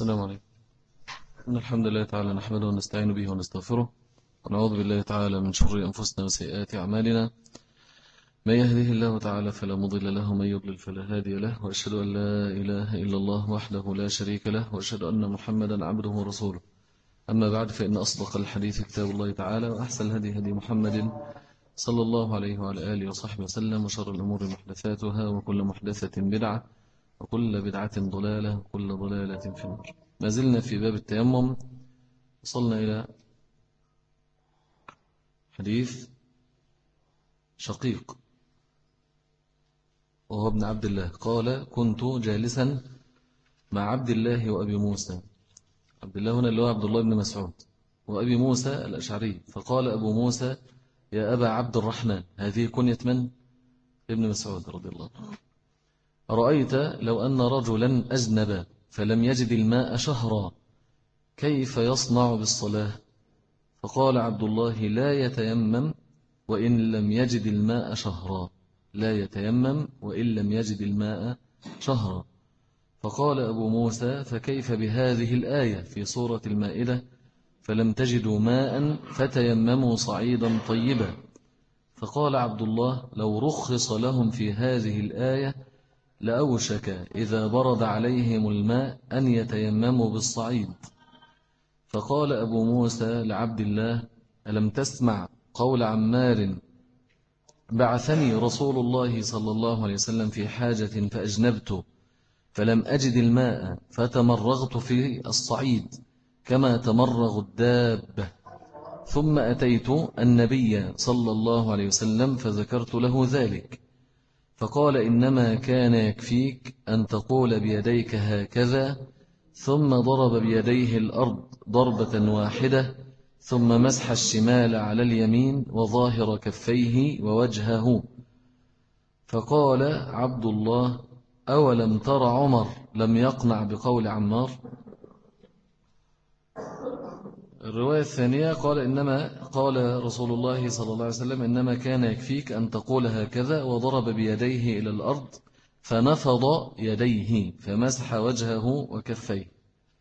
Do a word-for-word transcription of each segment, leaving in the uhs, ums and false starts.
السلام عليكم. إن الحمد لله تعالى نحمده ونستعين به ونستغفره ونعوذ بالله تعالى من شرور أنفسنا وسيئات أعمالنا. من يهده الله تعالى فلا مضل له ومن يضلل فلا هادي له، وأشهد أن لا إله إلا الله وحده لا شريك له، وأشهد أن محمدا عبده ورسوله. أما بعد، فإن أصدق الحديث كتاب الله تعالى، وأحسن الهدي هدي محمد صلى الله عليه وعلى آله وصحبه وسلم، وشر الأمور محدثاتها، وكل محدثة بدعة، وكل بدعة ضلالة، وكل ضلالة في النار. ما زلنا في باب التيمم. وصلنا إلى حديث شقيق وهو ابن عبد الله قال: كنت جالسا مع عبد الله وأبي موسى. عبد الله هنا اللي هو عبد الله بن مسعود، وأبي موسى الأشعري. فقال أبو موسى: يا أبا عبد الرحمن. هذه كنية من؟ ابن مسعود رضي الله عنه. أرأيت لو أن رجلا أجنب فلم يجد الماء شهرا، كيف يصنع بالصلاة؟ فقال عبد الله: لا يتيمم وإن لم يجد الماء شهرا. لا يتيمم وإن لم يجد الماء شهرا. فقال أبو موسى: فكيف بهذه الآية في سورة المائدة: فلم تجدوا ماء فتيمموا صعيدا طيبا؟ فقال عبد الله: لو رخص لهم في هذه الآية لأوشك إذا برد عليهم الماء أن يتيمموا بالصعيد. فقال أبو موسى لعبد الله: ألم تسمع قول عمار: بعثني رسول الله صلى الله عليه وسلم في حاجة فأجنبت فلم أجد الماء فتمرغت في الصعيد كما تمرغ الدابة، ثم أتيت النبي صلى الله عليه وسلم فذكرت له ذلك، فقال: إنما كان يكفيك أن تقول بيديك هكذا، ثم ضرب بيديه الأرض ضربة واحدة، ثم مسح الشمال على اليمين وظاهر كفيه ووجهه. فقال عبد الله: أولم تر عمر لم يقنع بقول عمار؟ الرواية الثانية قال: إنما قال رسول الله صلى الله عليه وسلم: إنما كان يكفيك أن تقول هكذا، وضرب بيديه إلى الأرض فنفض يديه فمسح وجهه وكفيه.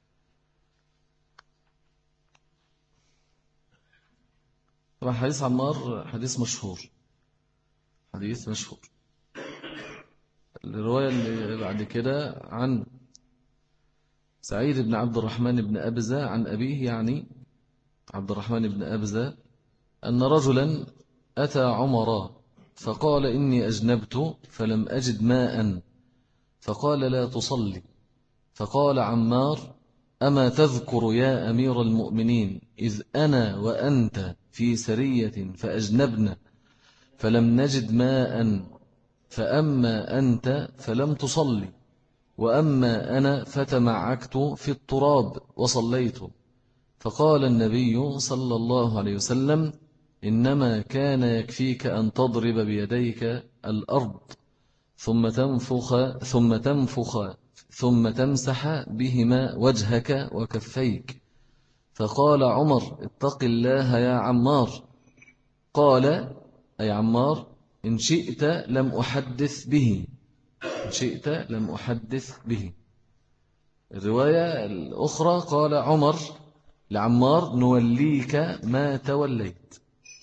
طبعا حديث عمار حديث مشهور، حديث مشهور. الرواية اللي بعد كده عن سعيد بن عبد الرحمن بن أبزة عن أبيه، يعني عبد الرحمن بن أبزة، أن رجلا أتى عمر فقال: إني أجنبت فلم أجد ماء، فقال: لا تصلي. فقال عمار: أما تذكر يا أمير المؤمنين إذ أنا وأنت في سرية فأجنبنا فلم نجد ماء، فأما أنت فلم تصلي، وأما أنا فتمعكت في التراب وصليت. فقال النبي صلى الله عليه وسلم: إنما كان يكفيك أن تضرب بيديك الأرض ثم تنفخ ثم تنفخ ثم تمسح بهما وجهك وكفيك. فقال عمر: اتق الله يا عمار. قال: أي عمار: إن شئت لم أحدث به، إن شئت لم أحدث به. الرواية الأخرى قال عمر لعمار: نوليك ما توليت.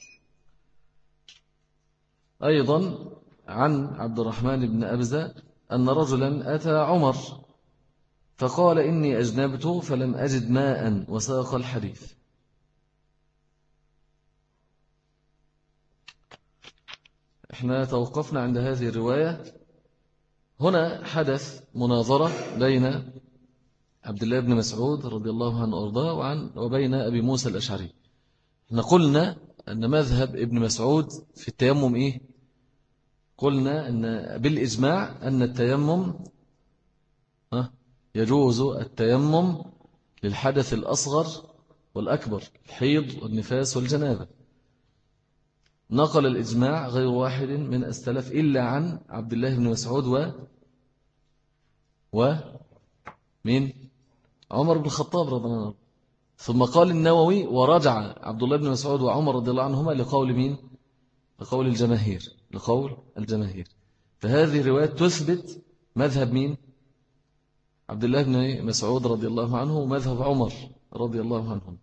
أيضا عن عبد الرحمن بن أبزة أن رجلا أتى عمر فقال: إني أجنبت فلم أجد ماء، وساق الحديث. احنا توقفنا عند هذه الرواية. هنا حدث مناظرة بين عبد الله بن مسعود رضي الله عنه وارضاه وعن وبين أبي موسى الأشعري. احنا قلنا أن مذهب ابن مسعود في التيمم إيه؟ قلنا أن بالإجماع أن التيمم يجوز التيمم للحدث الأصغر والأكبر، الحيض والنفاس والجنابة. نقل الإجماع غير واحد من السلف إلا عن عبد الله بن مسعود و و مين؟ عمر بن الخطاب رضي الله عنه. ثم قال النووي: ورجع عبد الله بن مسعود وعمر رضي الله عنهما لقول مين؟ لقول الجماهير، لقول الجماهير. فهذه الروايات تثبت مذهب مين؟ عبد الله بن مسعود رضي الله عنه ومذهب عمر رضي الله عنهم.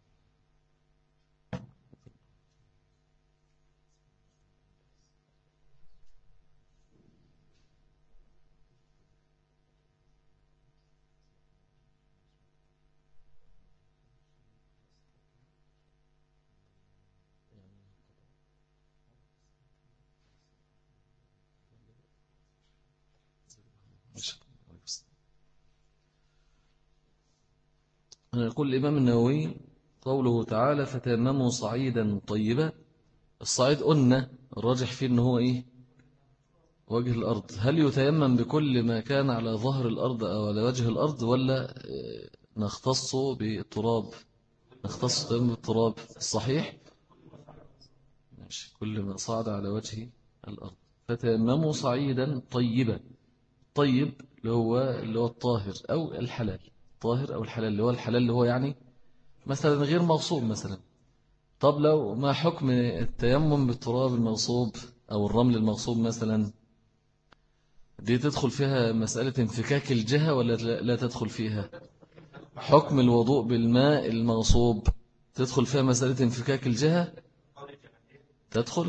يقول الإمام النووي قوله تعالى فتيمموا صعيدا طيبا. الصعيد قلنا الراجح فيه أنه هو إيه؟ وجه الأرض. هل يتيمم بكل ما كان على ظهر الأرض أو على وجه الأرض، ولا نختص بالتراب؟ نختص بالتراب الصحيح ماشي، كل ما صعد على وجه الأرض. فتيمموا صعيدا طيبا. طيب اللي هو اللي هو الطاهر أو الحلال. طاهر أو الحلال، اللي هو الحلال اللي هو يعني مثلا غير مغصوب مثلا. طب لو ما حكم التيمم بالتراب المغصوب أو الرمل المغصوب مثلا؟ دي تدخل فيها مسألة انفكاك الجهة ولا لا تدخل فيها؟ حكم الوضوء بالماء المغصوب تدخل فيها مسألة انفكاك الجهة؟ تدخل.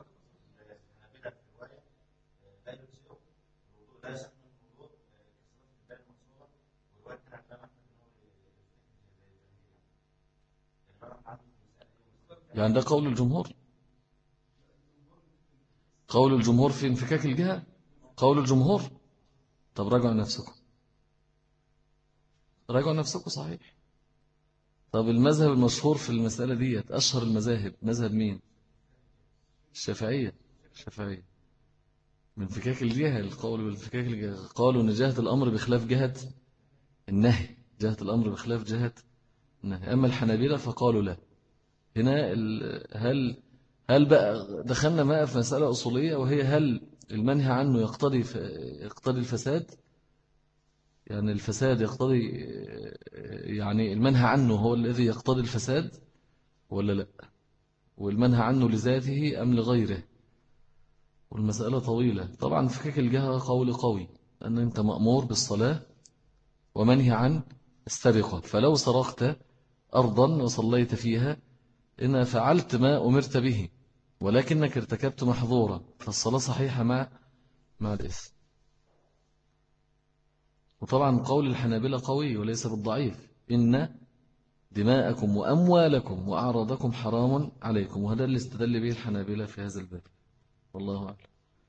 يعني ده قول الجمهور. قول الجمهور في انفكاك الجهة قول الجمهور. طب راجعوا نفسكم، راجعوا نفسكم صحيح. طب المذهب المشهور في المسألة دي أشهر المذاهب مذهب مين؟ الشافعية. الشافعية من انفكاك الجهة. القول بالانفكاك الجهة قالوا إن جهة الأمر بخلاف جهة النهي. جهة الأمر بخلاف جهة النهي. أما الحنابلة فقالوا لا. هنا هل هل بقى دخلنا بقى في مسألة أصولية، وهي هل المنهي عنه يقتضي يقتضي الفساد؟ يعني الفساد يقتضي، يعني المنهى عنه هو الذي يقتضي الفساد ولا لا؟ والمنهى عنه لذاته أم لغيره؟ والمسألة طويلة طبعا. فكك الجهة قول قوي أن أنت مأمور بالصلاة ومنهي عن السرقة. فلو سرقت أرضا وصليت فيها إن فعلت ما أمرت به ولكنك ارتكبت محظورا، فالصلاة صحيحة مع مع الإثم. وطبعا قول الحنابلة قوي وليس بالضعيف. إن دماءكم وأموالكم وأعراضكم حرام عليكم، وهذا اللي استدل به الحنابلة في هذا الباب، والله أعلم.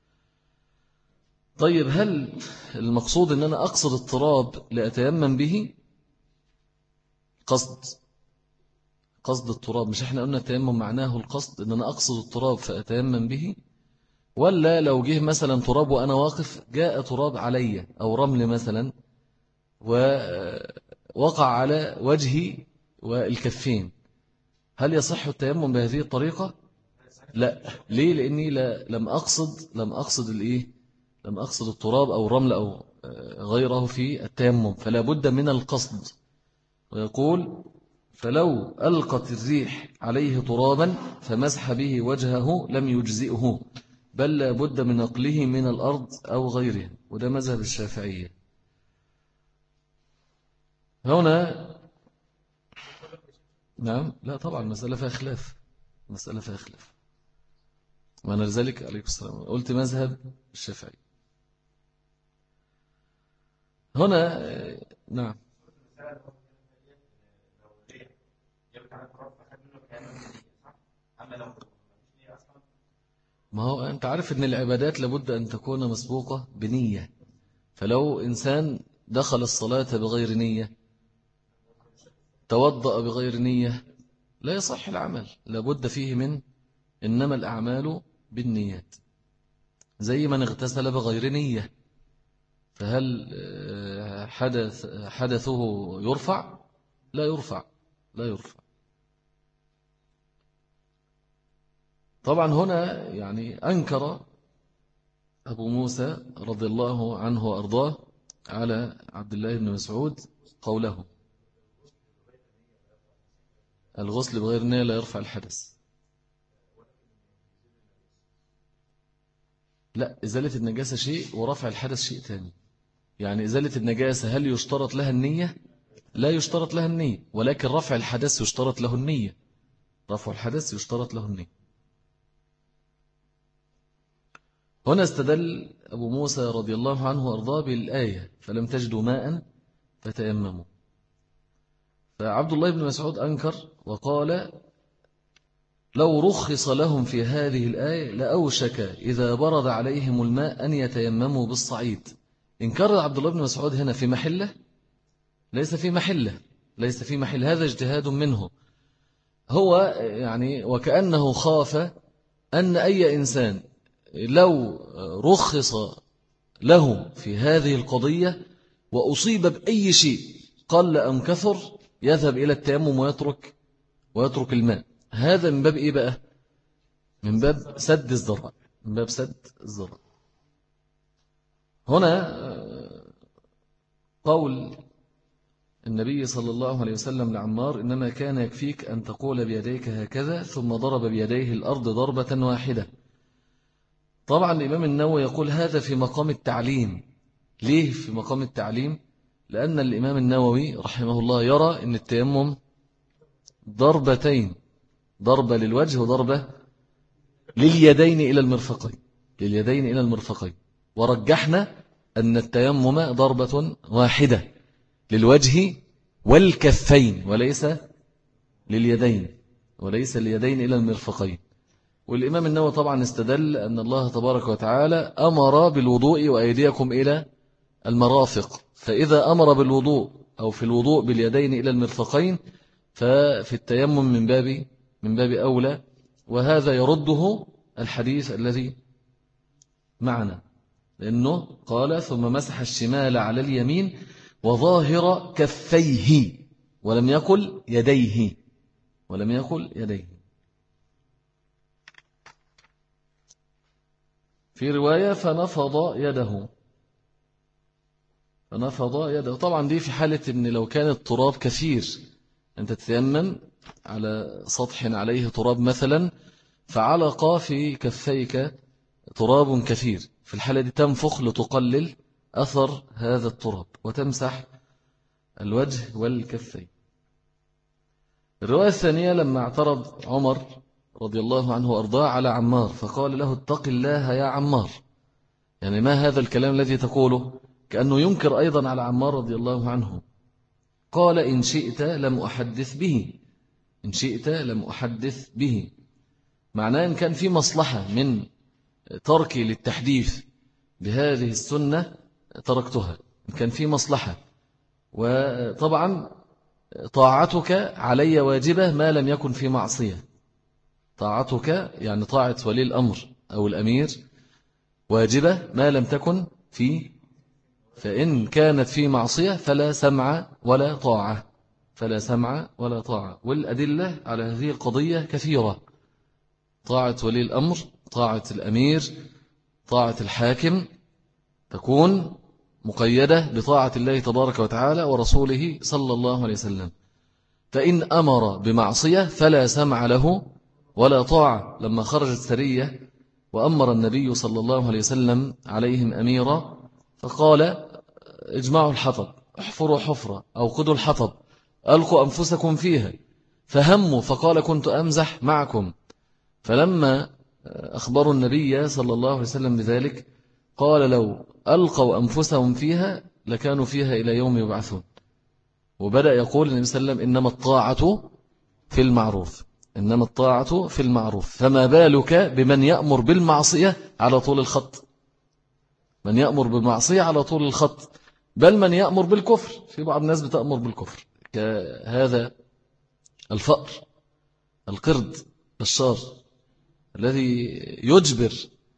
طيب هل المقصود أن أنا أقصد التراب لأتيمم به؟ قصد قصد التراب، مش احنا قلنا التيمم معناه القصد، أن أنا أقصد التراب فأتيمم به؟ ولا لو جه مثلا تراب وأنا واقف، جاء تراب علي أو رمل مثلا ووقع على وجهي والكفين، هل يصح التيمم بهذه الطريقة؟ لا. ليه؟ لأني لا لم أقصد لم أقصد الإيه لم أقصد التراب أو الرمل أو غيره في التيمم، فلا بد من القصد. ويقول فلو ألقت الريح عليه ترابا فمسح به وجهه لم يجزئه، بل لا بد من نقله من الأرض أو غيره. وده مذهب الشافعية. هنا نعم، لا طبعا مسألة فيها خلاف. مسألة فيها خلاف. وأنا لذلك عليكم السلام قلت مذهب الشافعي. هنا نعم. ما هو أنت عارف أن العبادات لابد أن تكون مسبوقة بنية. فلو إنسان دخل الصلاة بغير نية، توضأ بغير نية، لا يصح العمل. لابد فيه من إنما الأعمال بالنيات. زي من اغتسل بغير نية، فهل حدث حدثه يرفع؟ لا يرفع. لا يرفع. طبعا هنا يعني أنكر أبو موسى رضي الله عنه وأرضاه على عبد الله بن مسعود قوله الغسل بغير نية لا يرفع الحدث. لا، إزالة النجاسة شيء ورفع الحدث شيء ثاني. يعني إزالة النجاسة هل يشترط لها النية؟ لا يشترط لها النية، ولكن رفع الحدث يشترط له النية. رفع الحدث يشترط له النية. هنا استدل أبو موسى رضي الله عنه وأرضاه بالآية فلم تجدوا ماء فتيمموا. فعبد الله بن مسعود أنكر وقال لو رخص لهم في هذه الآية لأوشك إذا برد عليهم الماء أن يتيمموا بالصعيد. إنكار عبد الله بن مسعود هنا في محله؟ ليس في محله، ليس في محل، هذا اجتهاد منه. هو يعني وكأنه خاف أن أي إنسان لو رخص له في هذه القضية وأصيب بأي شيء قل أم كثر يذهب إلى التيمم ويترك ويترك الماء. هذا من باب إيه بقى؟ من باب سد الذرائع، من باب سد الذرائع. هنا قول النبي صلى الله عليه وسلم لعمار إنما كان يكفيك أن تقول بيديك هكذا ثم ضرب بيديه الأرض ضربة واحدة. طبعا الإمام النووي يقول هذا في مقام التعليم. ليه في مقام التعليم؟ لأن الإمام النووي رحمه الله يرى أن التيمم ضربتين، ضربة للوجه وضربة لليدين إلى المرفقين، لليدين إلى المرفقين. ورجحنا أن التيمم ضربة واحدة للوجه والكفين وليس لليدين، وليس اليدين إلى المرفقين. والإمام النووي طبعا استدل أن الله تبارك وتعالى أمر بالوضوء وأيديكم إلى المرافق، فإذا أمر بالوضوء أو في الوضوء باليدين إلى المرفقين ففي التيمم من باب من باب أولى. وهذا يرده الحديث الذي معنا، لأنه قال ثم مسح الشمال على اليمين وظاهر كفيه ولم يقل يديه، ولم يقل يديه. في رواية فنفض يده، فنفض يده. طبعا دي في حالة إن لو كان التراب كثير، أنت تتيمم على سطح عليه تراب مثلا فعلق في كفيك تراب كثير، في الحالة دي تنفخ لتقلل أثر هذا التراب وتمسح الوجه والكفين. الرواية الثانية لما اعترض عمر رضي الله عنه وأرضاه على عمار فقال له اتق الله يا عمار، يعني ما هذا الكلام الذي تقوله؟ كأنه ينكر أيضا على عمار رضي الله عنه. قال إن شئت لم أحدث به، إن شئت لم أحدث به، معناه إن كان في مصلحة من تركي للتحديث بهذه السنة تركتها، إن كان في مصلحة. وطبعا طاعتك علي واجبة ما لم يكن في معصية، طاعتك يعني طاعة ولي الأمر أو الأمير واجبة ما لم تكن في، فإن كانت في معصية فلا سمع ولا طاعة، فلا سمع ولا طاعة. والأدلة على هذه القضية كثيرة، طاعة ولي الأمر، طاعة الأمير، طاعة الحاكم تكون مقيدة بطاعة الله تبارك وتعالى ورسوله صلى الله عليه وسلم. فإن أمر بمعصية فلا سمع له ولا طاعة. لما خرجت سرية وأمر النبي صلى الله عليه وسلم عليهم أميرا فقال اجمعوا الحطب، احفروا حفرة أو خذوا الحطب ألقوا أنفسكم فيها، فهموا فقال كنت أمزح معكم. فلما أخبروا النبي صلى الله عليه وسلم بذلك قال لو ألقوا أنفسهم فيها لكانوا فيها إلى يوم يبعثون. وبدأ يقول النبي صلى الله عليه وسلم إنما الطاعة في المعروف، إنما الطاعة في المعروف، فما بالك بمن يأمر بالمعصية على طول الخط، من يأمر بالمعصية على طول الخط، بل من يأمر بالكفر. في بعض الناس بتأمر بالكفر كهذا الفأر القرد الشار الذي يجبر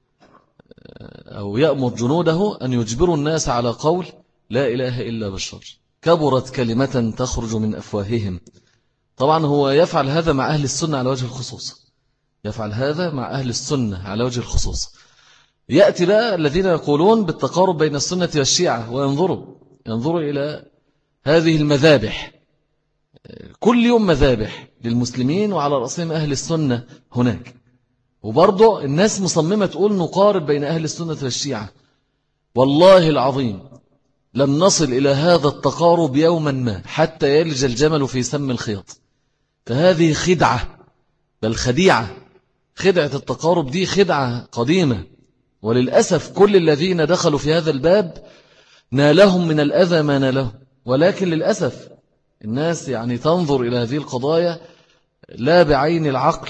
أو يأمر جنوده أن يجبروا الناس على قول لا إله إلا بالشر، كبرت كلمة تخرج من أفواههم. طبعا هو يفعل هذا مع أهل السنة على وجه الخصوص، يفعل هذا مع أهل السنة على وجه الخصوص. يأتي بقى الذين يقولون بالتقارب بين السنة والشيعة وينظروا ينظروا إلى هذه المذابح، كل يوم مذابح للمسلمين وعلى رأسهم أهل السنة هناك، وبرضه الناس مصممة تقول نقارب بين أهل السنة والشيعة. والله العظيم لن نصل إلى هذا التقارب يوما ما حتى يلج الجمل في سم الخياط. فهذه خدعة، بل خديعة. خدعة التقارب دي خدعة قديمة، وللأسف كل الذين دخلوا في هذا الباب نالهم من الأذى ما نالهم. ولكن للأسف الناس يعني تنظر إلى هذه القضايا لا بعين العقل،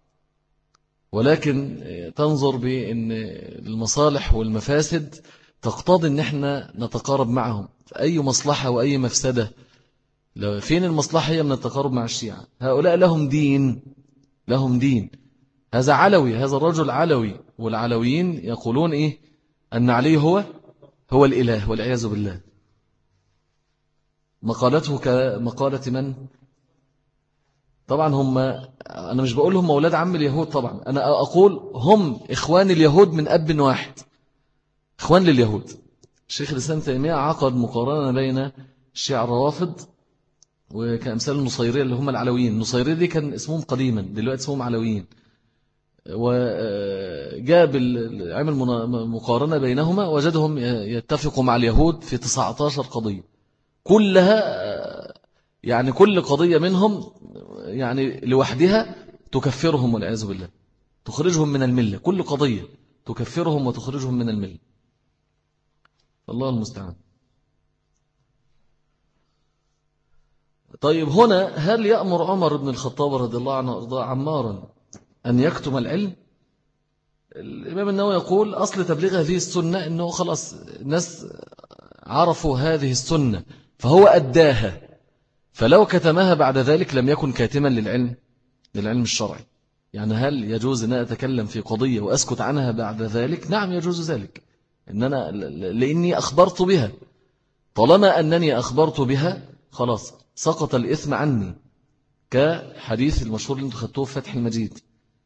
ولكن تنظر بأن المصالح والمفاسد تقتضي أن احنا نتقارب معهم في أي مصلحة وأي مفسدة. لو فين المصلحة هي من التقارب مع الشيعة؟ هؤلاء لهم دين، لهم دين. هذا علوي، هذا الرجل علوي، والعلويين يقولون إيه؟ أن علي هو هو الإله والعياذ بالله. مقالته كمقالة من؟ طبعا هم، أنا مش بقول هم أولاد عم اليهود، طبعا أنا أقول هم إخوان اليهود من أب واحد، إخوان لليهود. الشيخ الإسلام تيمية عقد مقارنة بين الشيعة الروافض وكأمثال النصيرية اللي هم العلويين. النصيرية دي كان اسمهم قديما، دلوقتي اسمهم علويين. وجاب عمل مقارنة بينهما وجدهم يتفقوا مع اليهود في تسعة عشر قضية، كلها يعني كل قضية منهم يعني لوحدها تكفرهم والعياذ بالله، تخرجهم من الملة. كل قضية تكفرهم وتخرجهم من الملة. الله المستعان. طيب هنا هل يأمر عمر بن الخطاب رضي الله عنه وارضاه عمارا أن يكتم العلم؟ الإمام النووي يقول أصل تبليغ هذه السنة أنه خلاص الناس عرفوا هذه السنة فهو أداها، فلو كتمها بعد ذلك لم يكن كاتما للعلم للعلم الشرعي. يعني هل يجوز أن أتكلم في قضية وأسكت عنها بعد ذلك؟ نعم يجوز ذلك، إن أنا لأني أخبرت بها. طالما أنني أخبرت بها خلاص سقط الإثم عني، كحديث المشهور اللي انتم خدتوه في فتح المجيد،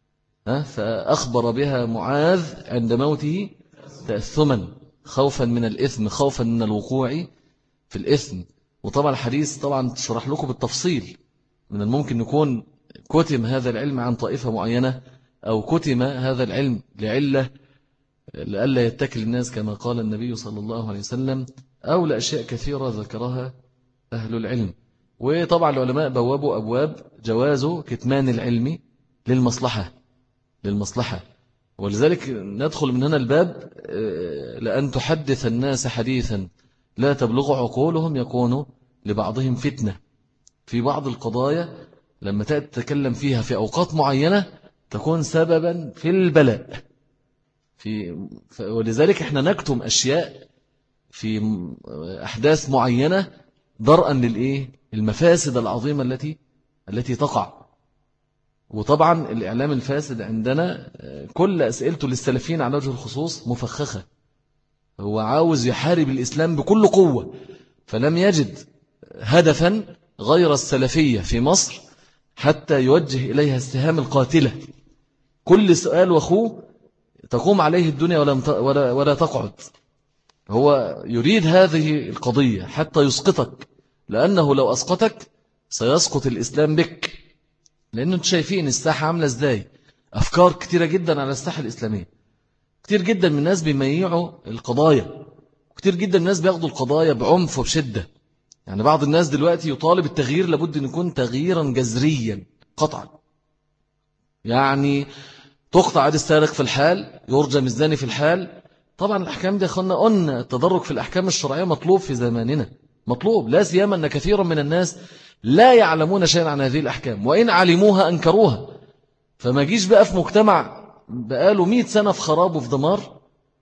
فأخبر بها معاذ عند موته تأثما خوفا من الإثم، خوفا من الوقوع في الإثم. وطبعا الحديث طبعا تشرح لكم بالتفصيل، من الممكن يكون كتم هذا العلم عن طائفة معينة، أو كتم هذا العلم لعلة لألا يتكل الناس كما قال النبي صلى الله عليه وسلم، أو لأشياء كثيرة ذكرها أهل العلم. وطبعا العلماء بوابوا أبواب جواز كتمان العلم للمصلحة للمصلحة ولذلك ندخل من هنا الباب، لأن تحدث الناس حديثا لا تبلغ عقولهم يكون لبعضهم فتنة. في بعض القضايا لما تتكلم فيها في أوقات معينة تكون سببا في البلاء في ولذلك احنا نكتم أشياء في أحداث معينة درءا للإيه المفاسد العظيمة التي التي تقع. وطبعا الإعلام الفاسد عندنا كل أسئلته للسلفيين على وجه الخصوص مفخخة، هو عاوز يحارب الإسلام بكل قوة، فلم يجد هدفا غير السلفية في مصر حتى يوجه إليها السهام القاتلة. كل سؤال وأخوه تقوم عليه الدنيا ولا, ولا تقعد. هو يريد هذه القضية حتى يسقطك، لأنه لو أسقطك سيسقط الإسلام بك. لأنه انتم شايفين الساحة عاملة ازاي، أفكار كتيرة جدا على الساحة الإسلامية، كتير جدا من الناس بيميعوا القضايا، كتير جدا من الناس بياخدوا القضايا بعنف وبشدة. يعني بعض الناس دلوقتي يطالب التغيير لابد أن يكون تغييرا جذريا قطعا. يعني تقطع يد السارق في الحال، يرجم الزاني في الحال. طبعا الأحكام دي أخوانا قلنا التدرج في الأحكام الشرعية مطلوب في زماننا، مطلوب، لا سيما أن كثيرا من الناس لا يعلمون شيئا عن هذه الأحكام، وإن علموها أنكروها. فما جيش بقى في مجتمع بقاله مئة سنة في خراب وفي دمار،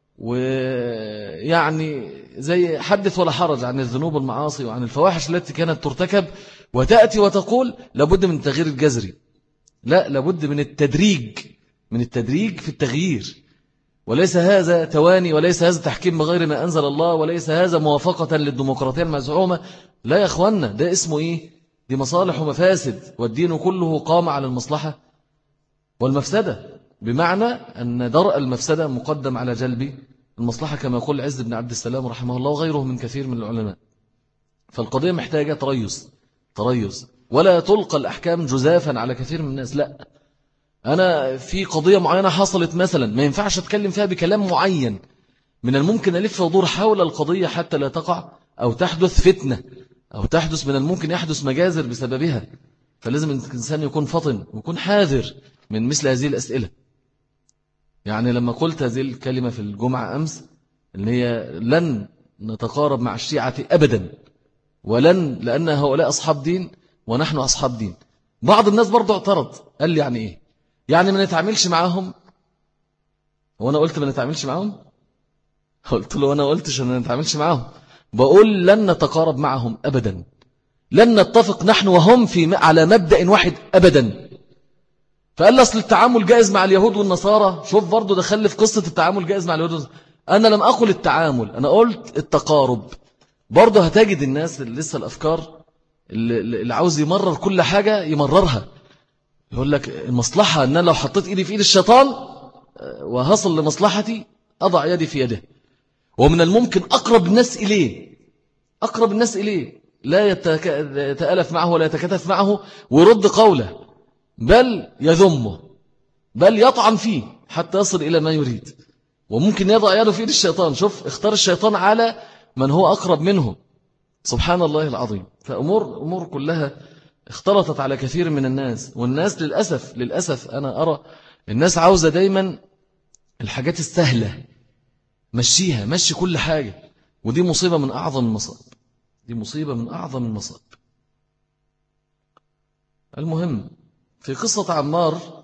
ويعني زي حدث ولا حرج عن الذنوب والمعاصي وعن الفواحش التي كانت ترتكب، وتأتي وتقول لابد من التغيير الجذري. لا، لابد من التدريج، من التدريج في التغيير. وليس هذا تواني، وليس هذا تحكيم بغير ما أنزل الله، وليس هذا موافقة للديمقراطية المزعومة. لا يا أخوانا، ده اسمه إيه؟ دي مصالح ومفاسد، والدين كله قام على المصلحة والمفسدة، بمعنى أن درء المفسدة مقدم على جلب المصلحة، كما يقول عز بن عبد السلام رحمه الله وغيره من كثير من العلماء. فالقضية محتاجة تريث تريث ولا تلقى الأحكام جزافا على كثير من الناس. لا، أنا في قضية معينة حصلت مثلا ما ينفعش أتكلم فيها بكلام معين، من الممكن ألف ودور حول القضية حتى لا تقع أو تحدث فتنة أو تحدث من الممكن يحدث مجازر بسببها، فلازم الإنسان يكون فطن ويكون حاذر من مثل هذه الأسئلة. يعني لما قلت هذه الكلمة في الجمعة أمس إن هي لن نتقارب مع الشيعة أبدا، ولن، لأن هؤلاء أصحاب دين ونحن أصحاب دين. بعض الناس برضو اعترض، قال لي يعني إيه؟ يعني ما نتعاملش معاهم؟ وأنا قلت ما نتعاملش معاهم؟ قلت له أنا قلتش أن ما نتعاملش معاهم، بقول لن نتقارب معهم أبدا، لن نتفق نحن وهم في على مبدأ واحد أبدا. فقال لي أصل التعامل جائز مع اليهود والنصارى. شوف برضو دخل في قصة التعامل جائز مع اليهود والنصارى. أنا لم أقل التعامل، أنا قلت التقارب. برضو هتجد الناس اللي لسه الأفكار اللي عاوز يمرر كل حاجة يمررها، يقول لك المصلحة أن أنا لو حطيت إيدي في إيد الشيطان وهصل لمصلحتي أضع يدي في يده. ومن الممكن أقرب الناس إليه أقرب الناس إليه لا يتألف معه ولا يتكتف معه ويرد قوله، بل يذمه، بل يطعن فيه حتى يصل إلى ما يريد. وممكن يضع يده في يد الشيطان. شوف، اختار الشيطان على من هو أقرب منه. سبحان الله العظيم. فأمور أمور كلها اختلطت على كثير من الناس. والناس للأسف للأسف أنا أرى الناس عاوزة دايما الحاجات السهلة، مشيها، مشي كل حاجة. ودي مصيبة من أعظم المصائب، دي مصيبة من أعظم المصائب. المهم في قصة عمار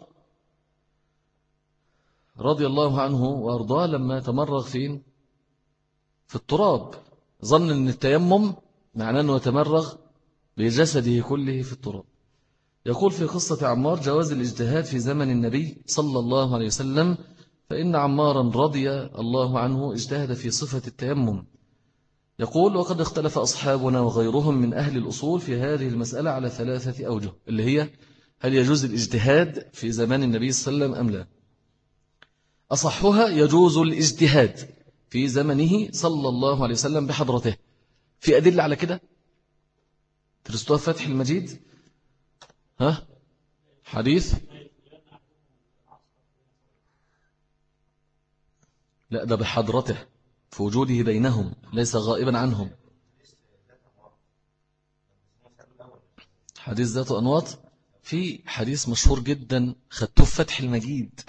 رضي الله عنه وأرضاه لما تمرغ فين في التراب، ظن أن التيمم معناه أنه يتمرغ بجسده كله في التراب. يقول في قصة عمار جواز الاجتهاد في زمن النبي صلى الله عليه وسلم، فإن عمارا رضي الله عنه اجتهد في صفة التيمم. يقول وقد اختلف أصحابنا وغيرهم من أهل الأصول في هذه المسألة على ثلاثة أوجه، اللي هي هل يجوز الاجتهاد في زمان النبي صلى الله عليه وسلم أم لا؟ أصحها يجوز الاجتهاد في زمنه صلى الله عليه وسلم بحضرته. في أدلة على كده ترستوها فتح المجيد. ها حديث لا ده بحضرته في وجوده بينهم ليس غائبا عنهم. حديث ذات أنواط، في حديث مشهور جدا خدته في فتح المجيد.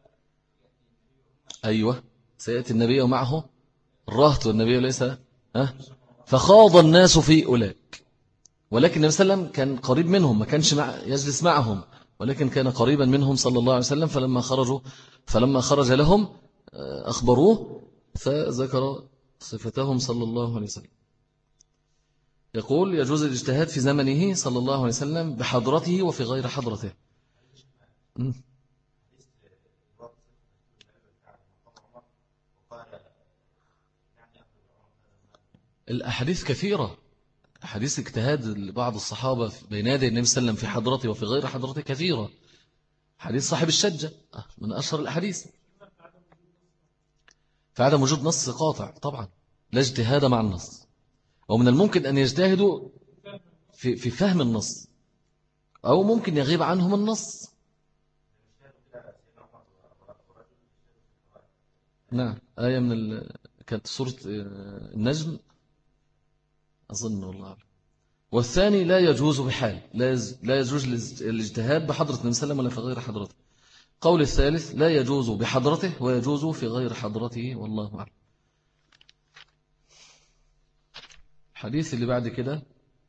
أيوة سيأتي النبي ومعه الرهط والنبي ليس ها فخاض الناس في أولئك، ولكن النبي صلى الله عليه وسلم كان قريب منهم، ما كانش مع يجلس معهم، ولكن كان قريبا منهم صلى الله عليه وسلم. فلما خرجوا فلما خرج لهم أخبروه فذكر صفتهم صلى الله عليه وسلم. يقول يجوز الاجتهاد في زمنه صلى الله عليه وسلم بحضرته وفي غير حضرته. الأحاديث كثيرة، أحاديث اجتهاد لبعض الصحابة بين يدي النبي صلى الله عليه وسلم في حضرته وفي غير حضرته كثيرة. حديث صاحب الشجة من أشهر الأحاديث، فعدم وجود نص قاطع طبعا لا اجتهاد مع النص، ومن الممكن أن يجتهدوا في, في فهم النص، أو ممكن يغيب عنهم النص. نعم آية من ال... كانت سورة النجم أظن والله. والثاني لا يجوز بحال، لا يجوز الاجتهاد بحضرة النبي صلى الله عليه وسلم ولا في غير حضرته. قول الثالث لا يجوز بحضرته ويجوز في غير حضرته والله أعلم. الحديث اللي بعد كده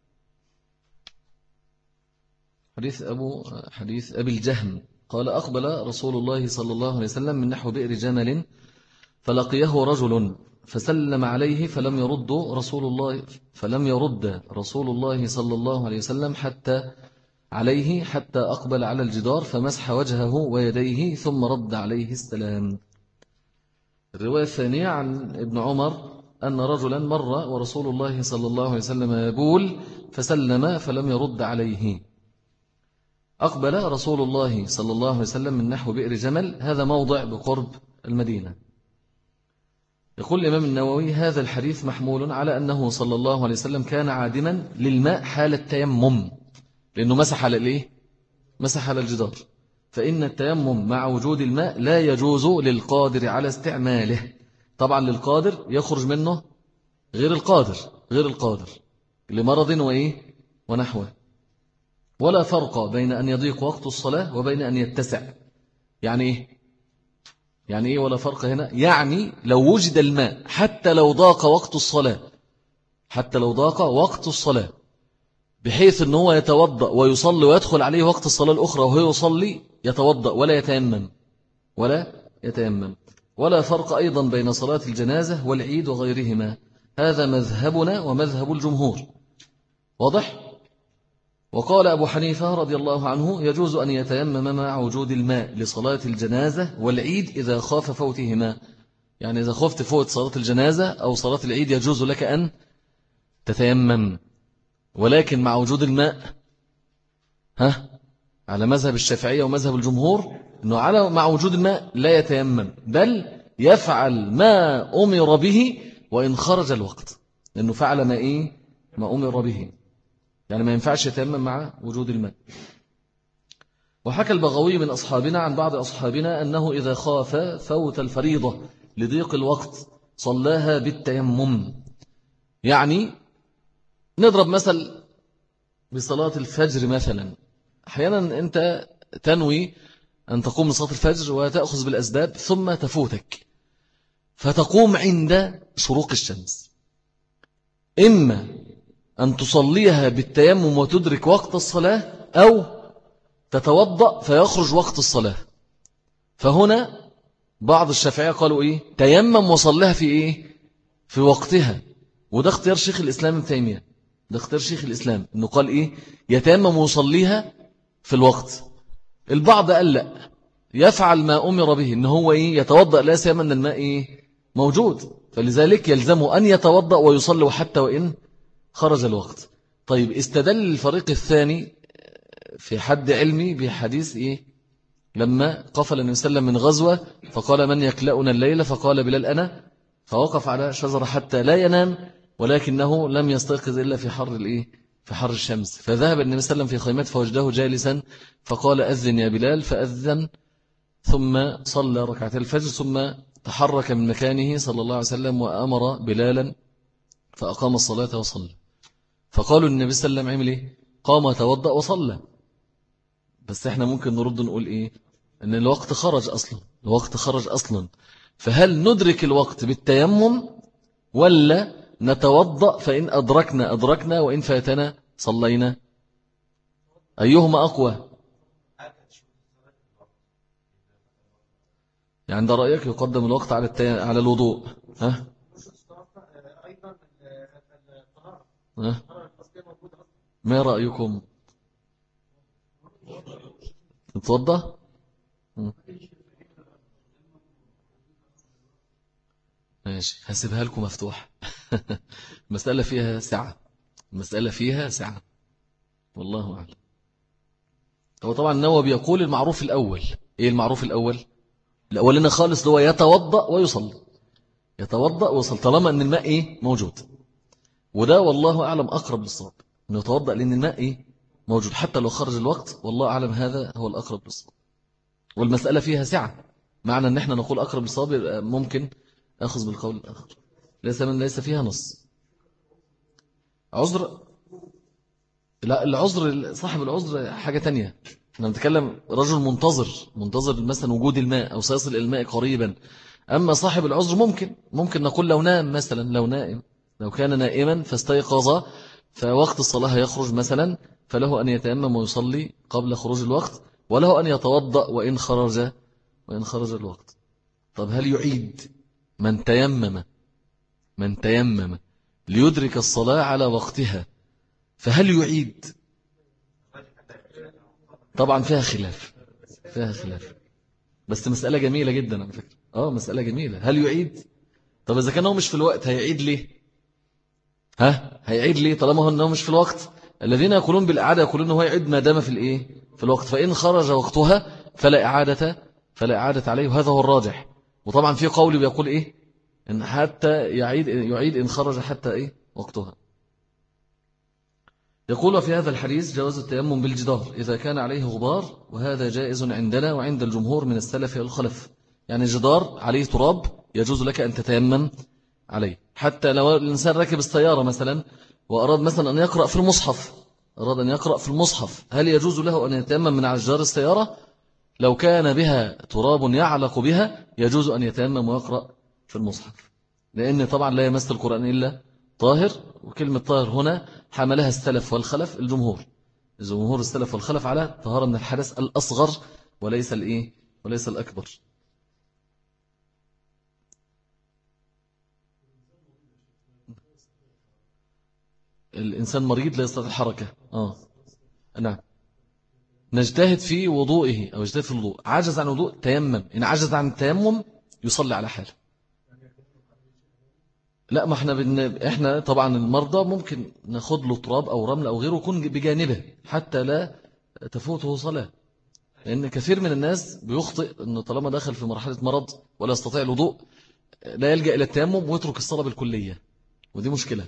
حديث أبو حديث أبي الجهم قال أقبل رسول الله صلى الله عليه وسلم من نحو بئر جمل فلقيه رجل فسلم عليه فلم يرد رسول الله فلم يرد رسول الله صلى الله عليه وسلم حتى عليه حتى أقبل على الجدار فمسح وجهه ويديه ثم رد عليه السلام. الرواية الثانية عن ابن عمر أن رجلا مر ورسول الله صلى الله عليه وسلم يبول فسلم فلم يرد عليه. أقبل رسول الله صلى الله عليه وسلم من نحو بئر جمل، هذا موضع بقرب المدينة. يقول الإمام النووي هذا الحديث محمول على أنه صلى الله عليه وسلم كان عادما للماء حال التيمم، لأنه مسح على الإيه؟ مسح على الجدار. فإن التيمم مع وجود الماء لا يجوز للقادر على استعماله. طبعا للقادر يخرج منه غير القادر، غير القادر لمرض وإيه ونحوه. ولا فرق بين أن يضيق وقت الصلاة وبين أن يتسع. يعني إيه يعني إيه ولا فرق هنا؟ يعني لو وجد الماء حتى لو ضاق وقت الصلاة حتى لو ضاق وقت الصلاة بحيث أنه يتوضأ ويصلي ويدخل عليه وقت الصلاة الأخرى وهو يصلي يتوضأ ولا يتيمم ولا يتيمم. ولا فرق أيضا بين صلاة الجنازة والعيد وغيرهما. هذا مذهبنا ومذهب الجمهور. واضح؟ وقال أبو حنيفة رضي الله عنه يجوز أن يتيمم مع وجود الماء لصلاة الجنازة والعيد إذا خاف فوتهما. يعني إذا خفت فوت صلاة الجنازة أو صلاة العيد يجوز لك أن تتيمم، ولكن مع وجود الماء ها على مذهب الشافعية ومذهب الجمهور أنه على مع وجود الماء لا يتيمم، بل يفعل ما أمر به وإن خرج الوقت، لأنه فعل ما إيه ما أمر به، يعني ما ينفعش يتيمم مع وجود الماء. وحكى البغوي من أصحابنا عن بعض أصحابنا أنه إذا خاف فوت الفريضة لضيق الوقت صلاها بالتيمم. يعني نضرب مثل بصلاة الفجر مثلا، أحيانا أنت تنوي أن تقوم لصلاة الفجر وتأخذ بالأسباب ثم تفوتك، فتقوم عند شروق الشمس. إما أن تصليها بالتيمم وتدرك وقت الصلاة، أو تتوضأ فيخرج وقت الصلاة. فهنا بعض الشافعية قالوا إيه تيمم وصلها في إيه في وقتها، وده اختيار شيخ الإسلام ابن تيمية، ده اختيار شيخ الإسلام أنه قال إيه يتيمم ويصليها في الوقت. البعض قال لا، يفعل ما أمر به، أنه هو إيه يتوضأ لا سيما أن الماء إيه موجود، فلذلك يلزمه أن يتوضأ ويصلي حتى وإن خرج الوقت. طيب استدل الفريق الثاني في حد علمي بحديث إيه لما قفل النبي صلى الله عليه وسلم من غزوة فقال من يكلأنا الليلة، فقال بلال أنا، فوقف على شجرة حتى لا ينام، ولكنه لم يستيقظ إلا في حر الإيه في حر الشمس. فذهب النبي صلى الله عليه وسلم في خيمته فوجده جالسا فقال أذن يا بلال، فأذن ثم صلى ركعتي الفجر ثم تحرك من مكانه صلى الله عليه وسلم وأمر بلالا فأقام الصلاة وصلى. فقالوا النبي صلى الله عليه وسلم عمل إيه قام توضأ وصلى. بس احنا ممكن نرد نقول إيه أن الوقت خرج أصلا، الوقت خرج أصلا، فهل ندرك الوقت بالتيمم ولا نتوضأ فإن أدركنا أدركنا وإن فاتنا صلينا؟ أيهما أقوى؟ يعني ده رأيك يقدم الوقت على التي... على الوضوء. ها؟ ها؟ ما رأيكم؟ نتوضأ؟ ماشي، هسيبها لكم مفتوح. المسألة فيها سعة، المسألة فيها سعة، والله أعلم. هو طبعا النووي بيقول المعروف الأول. إيه المعروف الأول؟ الأولين خالص هو يتوضأ ويصلي، يتوضأ ويصلي طالما أن الماء إيه موجود، وده والله أعلم أقرب للصواب، أنه يتوضأ لأن الماء إيه موجود حتى لو خرج الوقت، والله أعلم هذا هو الأقرب للصواب. والمسألة فيها سعة، معنى أن احنا نقول أقرب للصواب ممكن أخذ بالقول الآخر، ليس من ليس فيها نص. عذر، لا العذر صاحب العذر حاجة تانية. احنا نتكلم رجل منتظر منتظر مثلا وجود الماء أو سيصل الماء قريبا. أما صاحب العذر ممكن ممكن نقول لو نام مثلا، لو نائم لو كان نائما فاستيقظ فوقت الصلاة يخرج مثلا، فله أن يتيمم ويصلي قبل خروج الوقت، وله أن يتوضأ وإن خرج وإن خرج الوقت. طب هل يعيد من تيمم من تيمم ليدرك الصلاة على وقتها، فهل يعيد؟ طبعا فيها خلاف، فيها خلاف، بس مسألة جميلة جدا على فكرة. اه مسألة جميلة، هل يعيد؟ طب إذا كان هو مش في الوقت هيعيد ليه؟ ها هيعيد ليه طالما هو انه مش في الوقت؟ الذين يقولون بالإعادة يقولون هو يعيد ما دام في الإيه في الوقت، فإن خرج وقتها فلا إعادة فلا إعادة عليه، وهذا هو الراجح. وطبعا في قول بيقول إيه إن حتى يعيد يعيد إن خرج حتى إيه وقتها. يقول في هذا الحديث جواز التيمم بالجدار إذا كان عليه غبار، وهذا جائز عندنا وعند الجمهور من السلف والخلف. يعني جدار عليه تراب يجوز لك أن تتيمم عليه. حتى لو الإنسان راكب السيارة مثلا وأراد مثلا أن يقرأ في المصحف أراد أن يقرأ في المصحف هل يجوز له أن يتيمم من على جدار السيارة؟ لو كان بها تراب يعلق بها يجوز أن يتيمم ويقرأ في المصحف، لأن طبعا لا يمس القرآن إلا طاهر. وكلمة طاهر هنا حملها السلف والخلف الجمهور جمهور السلف والخلف على طهارة من الحدث الأصغر وليس الإيه وليس الأكبر. الإنسان مريض لا يستطيع الحركة آه نعم نجتهد في وضوئه أو يجتهد في الوضوء. عجز عن وضوء تيمم، إن عجز عن التيمم يصلي على حاله. لا ما احنا بن... احنا طبعا المرضى ممكن ناخد له تراب أو رمل أو غيره يكون بجانبه حتى لا تفوته صلاة، لأن كثير من الناس بيخطئ أنه طالما دخل في مرحلة مرض ولا يستطيع الوضوء لا يلجأ إلى التيمم ويترك الصلاة بالكلية، ودي مشكلة.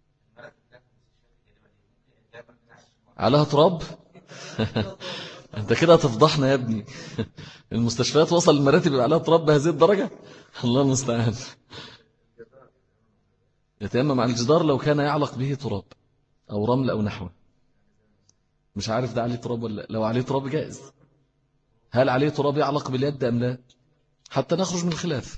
عليها تراب انت كده هتفضحنا يا ابني المستشفيات وصل المراتب يبقى عليها تراب بهذه الدرجة؟ الله المستعان. يتيمم على الجدار لو كان يعلق به تراب أو رمل أو نحوه. مش عارف ده عليه تراب ولا لا. لو عليه تراب جائز. هل عليه تراب يعلق باليد أم لا؟ حتى نخرج من الخلاف.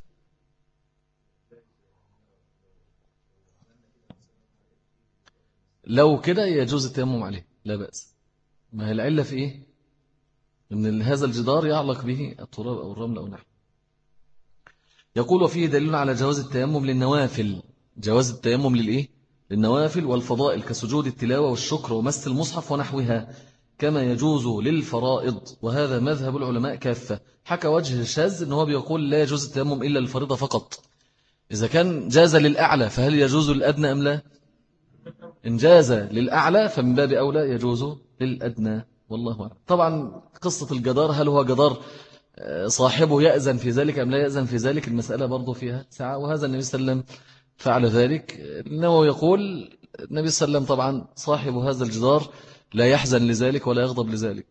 لو كده يجوز التيمم عليه لا بأس. ما هي العلة في إيه؟ إن هذا الجدار يعلق به التراب أو الرمل أو نحوه. يقول وفيه دليل على جواز التيمم للنوافل. جواز التيمم للإيه؟ للنوافل والفضائل كسجود التلاوة والشكر ومس المصحف ونحوها، كما يجوز للفرائض، وهذا مذهب العلماء كافة. حكى وجه الشاذ أنه بيقول لا يجوز التيمم إلا للفريضة فقط. إذا كان جاز للأعلى فهل يجوز للأدنى أم لا؟ إن جاز للأعلى فمن باب أولى يجوز للأدنى، والله أعلم. طبعا قصة الجدار هل هو جدار صاحبه يأذن في ذلك أم لا يأذن في ذلك، المسألة برضو فيها ساعة، وهذا النبي صلى الله عليه وسلم فعل ذلك. إنه يقول النبي صلى الله عليه وسلم طبعا صاحب هذا الجدار لا يحزن لذلك ولا يغضب لذلك.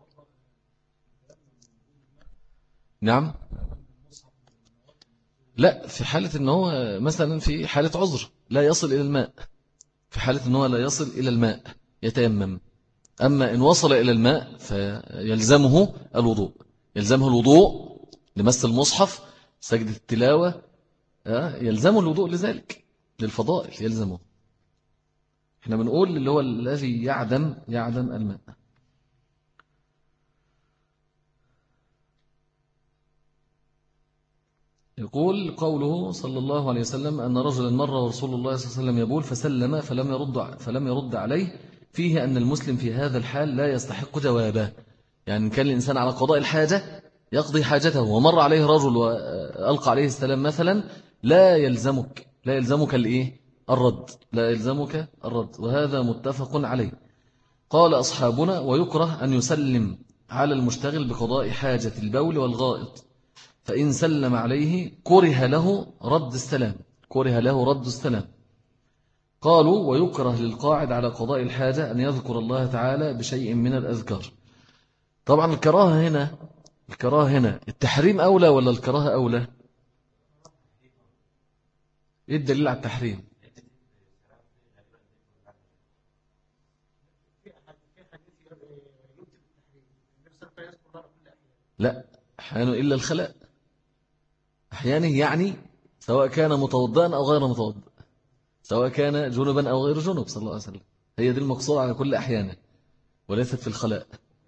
نعم لا في حالة أنه مثلا في حالة عذر لا يصل إلى الماء، في حالة أنه لا يصل إلى الماء يتيمم. أما إن وصل إلى الماء فيلزمه الوضوء يلزمه الوضوء لمس المصحف سجد التلاوة، يلزمه الوضوء لذلك للفضائل يلزمه. احنا بنقول اللي هو الذي يعدم يعدم الماء. يقول قوله صلى الله عليه وسلم أن رجلا مر ورسول الله صلى الله عليه وسلم يبول فسلم فلم يرد فلم يرد عليه، فيه أن المسلم في هذا الحال لا يستحق جوابه. يعني كان الإنسان على قضاء الحاجة يقضي حاجته ومر عليه رجل وألقى عليه السلام مثلا لا يلزمك لا يلزمك الإيه الرد لا يلزمك الرد، وهذا متفق عليه. قال أصحابنا ويكره أن يسلم على المشتغل بقضاء حاجة البول والغائط، فإن سلم عليه كره له رد السلام كره له رد السلام. قالوا ويكره للقاعد على قضاء الحاجة أن يذكر الله تعالى بشيء من الأذكار. طبعا الكراهة هنا الكراهة هنا التحريم أولى ولا الكراهة أولى؟ إيه الدليل على التحريم؟ لا أحيانا إلا الخلاء، أحيانا يعني سواء كان متوضئا أو غير متوضئ، سواء كان جنبا أو غير جنب صلى الله عليه وسلم. هي دي المقصود على كل أحيانا وليست في الخلاء.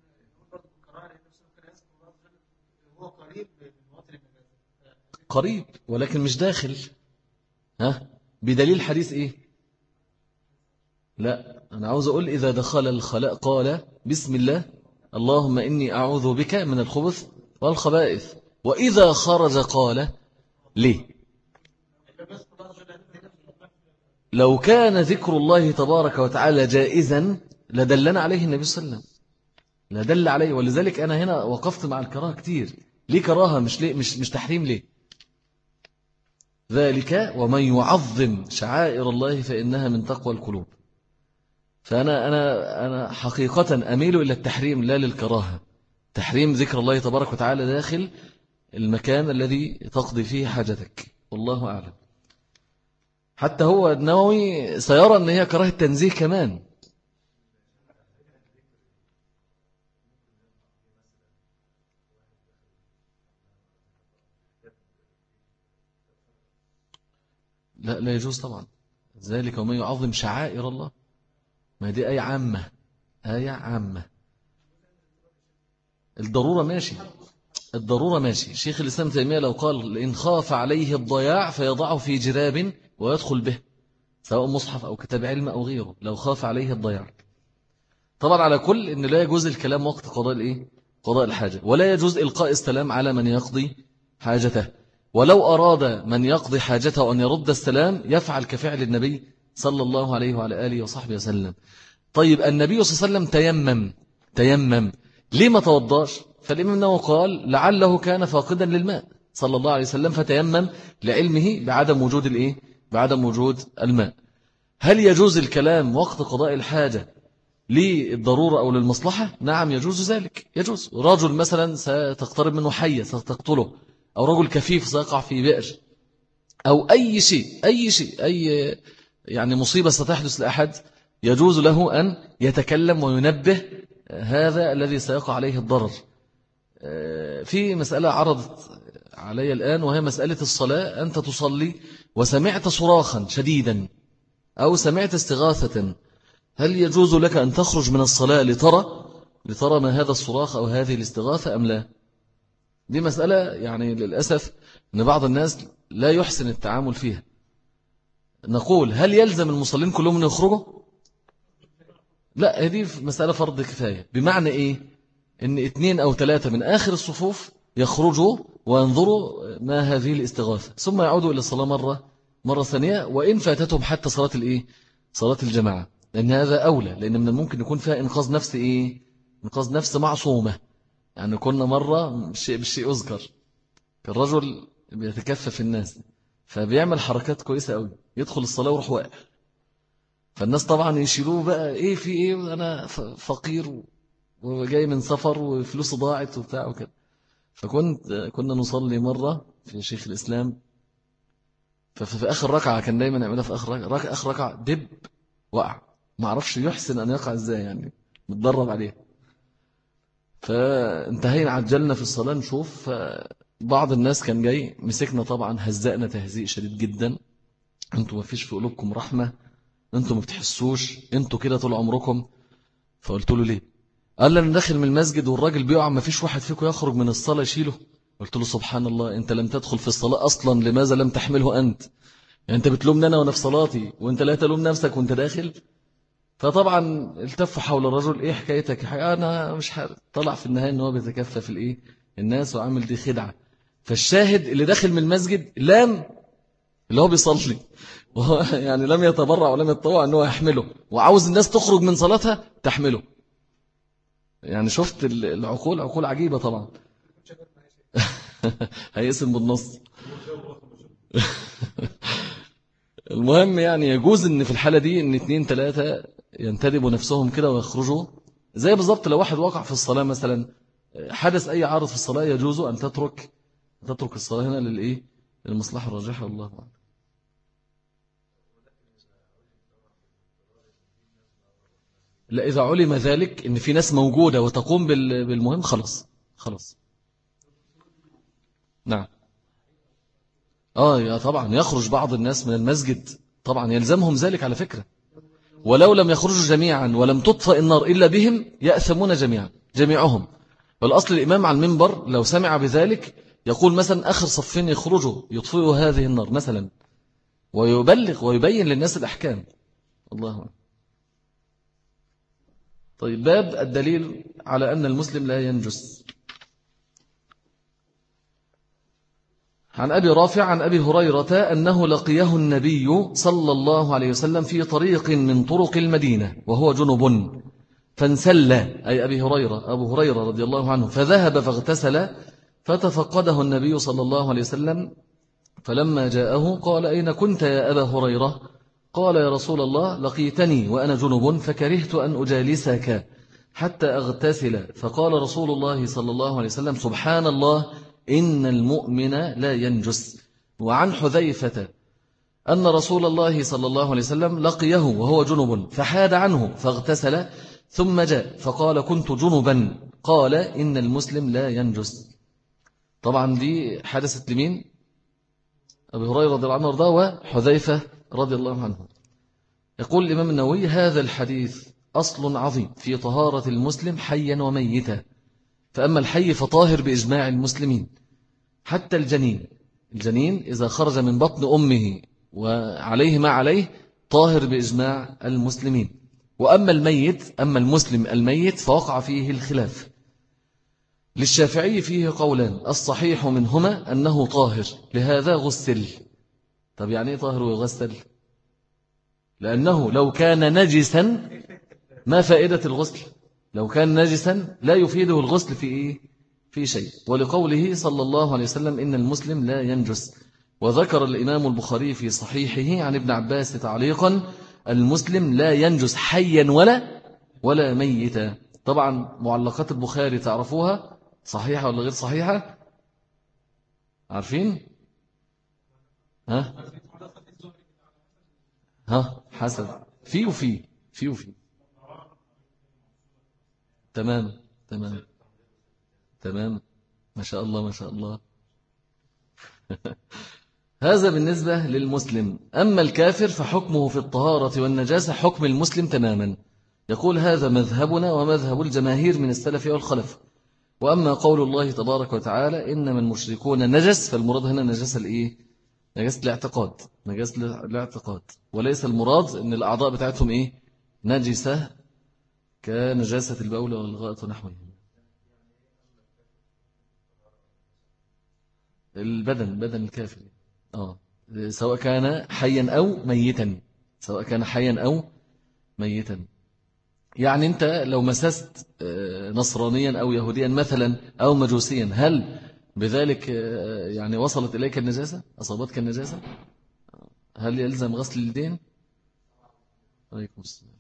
قريب ولكن مش داخل. ها بدليل حديث إيه؟ لا أنا عاوز أقول إذا دخل الخلاء قال بسم الله اللهم إني أعوذ بك من الخبث والخبائث، وإذا خرج قال ليه؟ لو كان ذكر الله تبارك وتعالى جائزا لدلنا عليه النبي صلى الله عليه وسلم لدل عليه. ولذلك أنا هنا وقفت مع الكراهة كتير. ليه كراهة مش, ليه مش, مش تحريم؟ ليه ذلك ومن يعظم شعائر الله فإنها من تقوى القلوب. فأنا أنا أنا حقيقة أميل إلى التحريم لا للكراهة. تحريم ذكر الله تبارك وتعالى داخل المكان الذي تقضي فيه حاجتك، والله أعلم. حتى هو النووي سيرى أن هي كراهة تنزيه كمان. لا لا يجوز طبعا ذلك ومن يعظم شعائر الله، ما دي آية عامة، آية عامة. الضرورة ماشي، الضرورة ماشي. شيخ الإسلام تيمية لو قال إن خاف عليه الضياع فيضعه في جراب ويدخل به، سواء مصحف أو كتاب علم أو غيره، لو خاف عليه الضياع. طبعا على كل إن لا يجوز الكلام وقت قضاء الإيه؟ قضاء الحاجة، ولا يجوز إلقاء السلام على من يقضي حاجته. ولو أراد من يقضي حاجته أن يرد السلام يفعل كفعل النبي صلى الله عليه وعلى آله وصحبه وسلم. طيب النبي صلى الله عليه وسلم تيمم تيمم ليه ما توضاش؟ فالإمام النووي قال لعله كان فاقدا للماء صلى الله عليه وسلم فتيمم لعلمه بعدم وجود الإيه؟ بعدم وجود الماء. هل يجوز الكلام وقت قضاء الحاجة للضرورة أو للمصلحة؟ نعم يجوز ذلك، يجوز. رجل مثلا ستقترب منه حية ستقتله، أو رجل كفيف سيقع في بئر، أو أي شيء أي شيء أي يعني مصيبة ستحدث لأحد، يجوز له أن يتكلم وينبه هذا الذي سيقع عليه الضرر. في مسألة عرضت علي الآن وهي مسألة الصلاة. أنت تصلي وسمعت صراخا شديدا أو سمعت استغاثة، هل يجوز لك أن تخرج من الصلاة لترى لترى ما هذا الصراخ أو هذه الاستغاثة أم لا؟ دي مسألة يعني للأسف أن بعض الناس لا يحسن التعامل فيها. نقول هل يلزم المصلين كلهم أن يخرجوا؟ لا، هذه مسألة فرض كفاية. بمعنى إيه؟ إن اثنين أو ثلاثة من آخر الصفوف يخرجوا وينظروا ما هذه الاستغاثة، ثم يعودوا إلى الصلاة مرة مرة ثانية، وإن فاتتهم حتى صلاة الإيه؟ صلاة الجماعة، لأن هذا أولى، لأن من الممكن يكون فيها إنقاذ نفس إيه؟ إنقاذ نفس معصومة. يعني كنا مرة بالشيء بالشيء أذكر، كان رجل بيتكفف الناس فبيعمل حركات كويسة قوي، يدخل الصلاة ويروح واقع، فالناس طبعا يشيلوه بقى إيه في إيه، أنا فقير وجاي من سفر وفلوسه ضاعت وبتاع وكده. فكنت كنا نصلي مرة في شيخ الإسلام، ففي آخر ركعة كان دايما يعملها في آخر ركعة، آخر ركعة دب وقع، ما عرفش يحسن أن يقع إزاي، يعني متدرب عليه. فانتهينا عجلنا في الصلاة نشوف، بعض الناس كان جاي مسكنا طبعا هزقنا تهزيء شديد جدا، انتوا ما فيش في قلوبكم رحمة، انتوا ما بتحسوش، انتوا كده طول عمركم. فقلت له ليه؟ قال لي انا داخل من المسجد والراجل بيقع ما فيش واحد فيكم يخرج من الصلاة يشيله. قلت له سبحان الله، انت لم تدخل في الصلاة اصلا، لماذا لم تحمله انت؟ يعني انت بتلومني انا وانا في صلاتي وانت لا تلوم نفسك وانت داخل. فطبعا التفوا حول الرجل، ايه حكايتك؟ انا مش حارب. طلع في النهاية ان هو بيتكفف الايه الناس وعامل دي خدعة. فالشاهد اللي داخل من المسجد لام اللي هو بيصلي وهو يعني لم يتبرع ولم يتطوع ان هو يحمله، وعاوز الناس تخرج من صلاتها تحمله. يعني شفت العقول، عقول عجيبة طبعا. هيقسم بالنص. المهم يعني يجوز ان في الحالة دي ان اتنين تلاتة ينتدبوا نفسهم كده ويخرجوا، زي بالضبط لو واحد وقع في الصلاة مثلا، حدث اي عارض في الصلاة، يجوز ان تترك تترك الصلاة هنا للايه للمصلحة الراجحة. الله أعلم. لا، إذا علم ذلك ان في ناس موجودة وتقوم بالمهم خلاص خلاص. نعم. آه يا طبعا يخرج بعض الناس من المسجد، طبعا يلزمهم ذلك على فكرة، ولو لم يخرجوا جميعا ولم تطفئ النار إلا بهم يأثمون جميعا جميعهم. والأصل الإمام على المنبر لو سمع بذلك يقول مثلا آخر صفين يخرجوا يطفئوا هذه النار مثلا، ويبلغ ويبين للناس الأحكام. الله. طيب، باب الدليل على أن المسلم لا ينجس. عن أبي رافع عن أبي هريرة أنه لقيه النبي صلى الله عليه وسلم في طريق من طرق المدينة وهو جنب، فانسل، أي أبي هريرة أبو هريرة رضي الله عنه، فذهب فاغتسل، فتفقده النبي صلى الله عليه وسلم، فلما جاءه قال أين كنت يا أبا هريرة؟ قال يا رسول الله لقيتني وأنا جنب فكرهت أن أجالسك حتى أغتسل. فقال رسول الله صلى الله عليه وسلم سبحان الله إن المؤمن لا ينجس. وعن حذيفة أن رسول الله صلى الله عليه وسلم لقيه وهو جنب فحاد عنه فاغتسل ثم جاء فقال كنت جنبا قال إن المسلم لا ينجس. طبعا دي حدثت لمين؟ أبي هريرة رضي الله عنه وارضاه وحذيفة رضي الله عنه. يقول الإمام النووي هذا الحديث أصل عظيم في طهارة المسلم حيا وميتا. فأما الحي فطاهر بإجماع المسلمين حتى الجنين الجنين إذا خرج من بطن أمه وعليه ما عليه طاهر بإجماع المسلمين. وأما الميت أما المسلم الميت فوقع فيه الخلاف. للشافعي فيه قولان الصحيح منهما أنه طاهر لهذا غسل. طب يعني إيه طاهر ويغسل؟ لأنه لو كان نجسا ما فائدة الغسل؟ لو كان نجسا لا يفيده الغسل في إيه؟ في شيء. ولقوله صلى الله عليه وسلم إن المسلم لا ينجس. وذكر الإمام البخاري في صحيحه عن ابن عباس تعليقا المسلم لا ينجس حيا ولا ولا ميتا. طبعا معلقات البخاري تعرفوها صحيحة ولا غير صحيحة؟ عارفين؟ ها؟ ها حسن في وفي في وفي تمام تمام تمام ما شاء الله ما شاء الله. هذا بالنسبة للمسلم. أما الكافر فحكمه في الطهارة والنجاسة حكم المسلم تماما. يقول هذا مذهبنا ومذهب الجماهير من السلف والخلف. وأما قول الله تبارك وتعالى إنما المشركون نجس فالمراد هنا نجاسة الإيه؟ نجاسة الاعتقاد نجاسة الاعتقاد وليس المراد إن الأعضاء بتاعتهم إيه؟ نجسة كنجاسة البول والغائط ونحوه. البدن بدن الكافر آه. سواء كان حيا أو ميتا سواء كان حيا أو ميتا. يعني أنت لو مسست نصرانيا أو يهوديا مثلا أو مجوسيا هل بذلك يعني وصلت إليك النجاسة أصابتك النجاسة؟ هل يلزم غسل اليدين؟ عليكم السلام.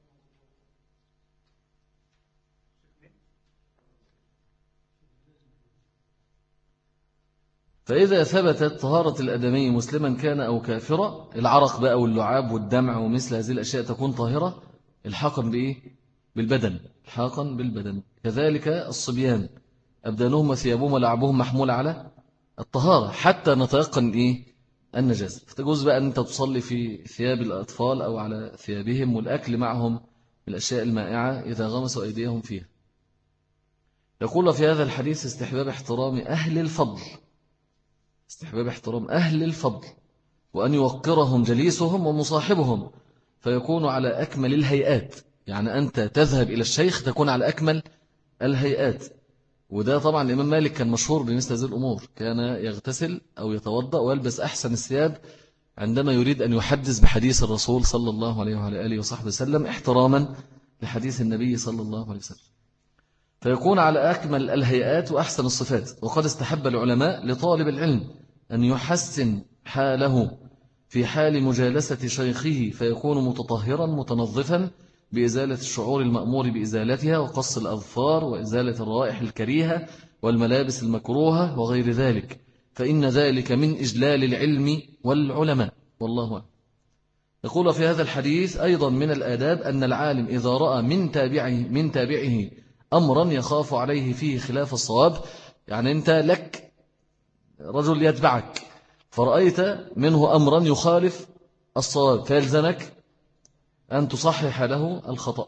فإذا ثبتت طهارة الأدمي مسلما كان أو كافرا العرق بقى واللعاب والدمع ومثل هذه الأشياء تكون طاهرة الحاقا بإيه؟ بالبدن الحاقا بالبدن. كذلك الصبيان أبدانهم وثيابهم ولعبهم محمول على الطهارة حتى نتيقن إيه؟ النجاسة. فتجوز بقى أن أنت تصلي في ثياب الأطفال أو على ثيابهم والأكل معهم الأشياء المائعة إذا غمسوا أيديهم فيها. يقول في هذا الحديث استحباب احترام أهل الفضل استحباب احترام أهل الفضل وأن يوقرهم جليسهم ومصاحبهم فيكون على أكمل الهيئات. يعني أنت تذهب إلى الشيخ تكون على أكمل الهيئات. وده طبعا الإمام مالك كان مشهور بمثل هذه الأمور. كان يغتسل أو يتوضأ ويلبس أحسن الثياب عندما يريد أن يحدث بحديث الرسول صلى الله عليه وعلى آله وصحبه وسلم احتراما لحديث النبي صلى الله عليه وسلم. فيكون على أكمل الهيئات وأحسن الصفات. وقد استحب العلماء لطالب العلم أن يحسن حاله في حال مجالسة شيخه فيكون متطهرا متنظفا بإزالة الشعور المأمور بإزالتها وقص الأظفار وإزالة الروائح الكريهة والملابس المكروهة وغير ذلك فإن ذلك من إجلال العلم والعلماء والله أعلم. يقول في هذا الحديث أيضا من الآداب أن العالم إذا رأى من تابعه من تابعه أمرا يخاف عليه فيه خلاف الصواب. يعني أنت لك رجل يتبعك فرأيت منه أمرا يخالف الصواب فيلزمك أن تصحح له الخطأ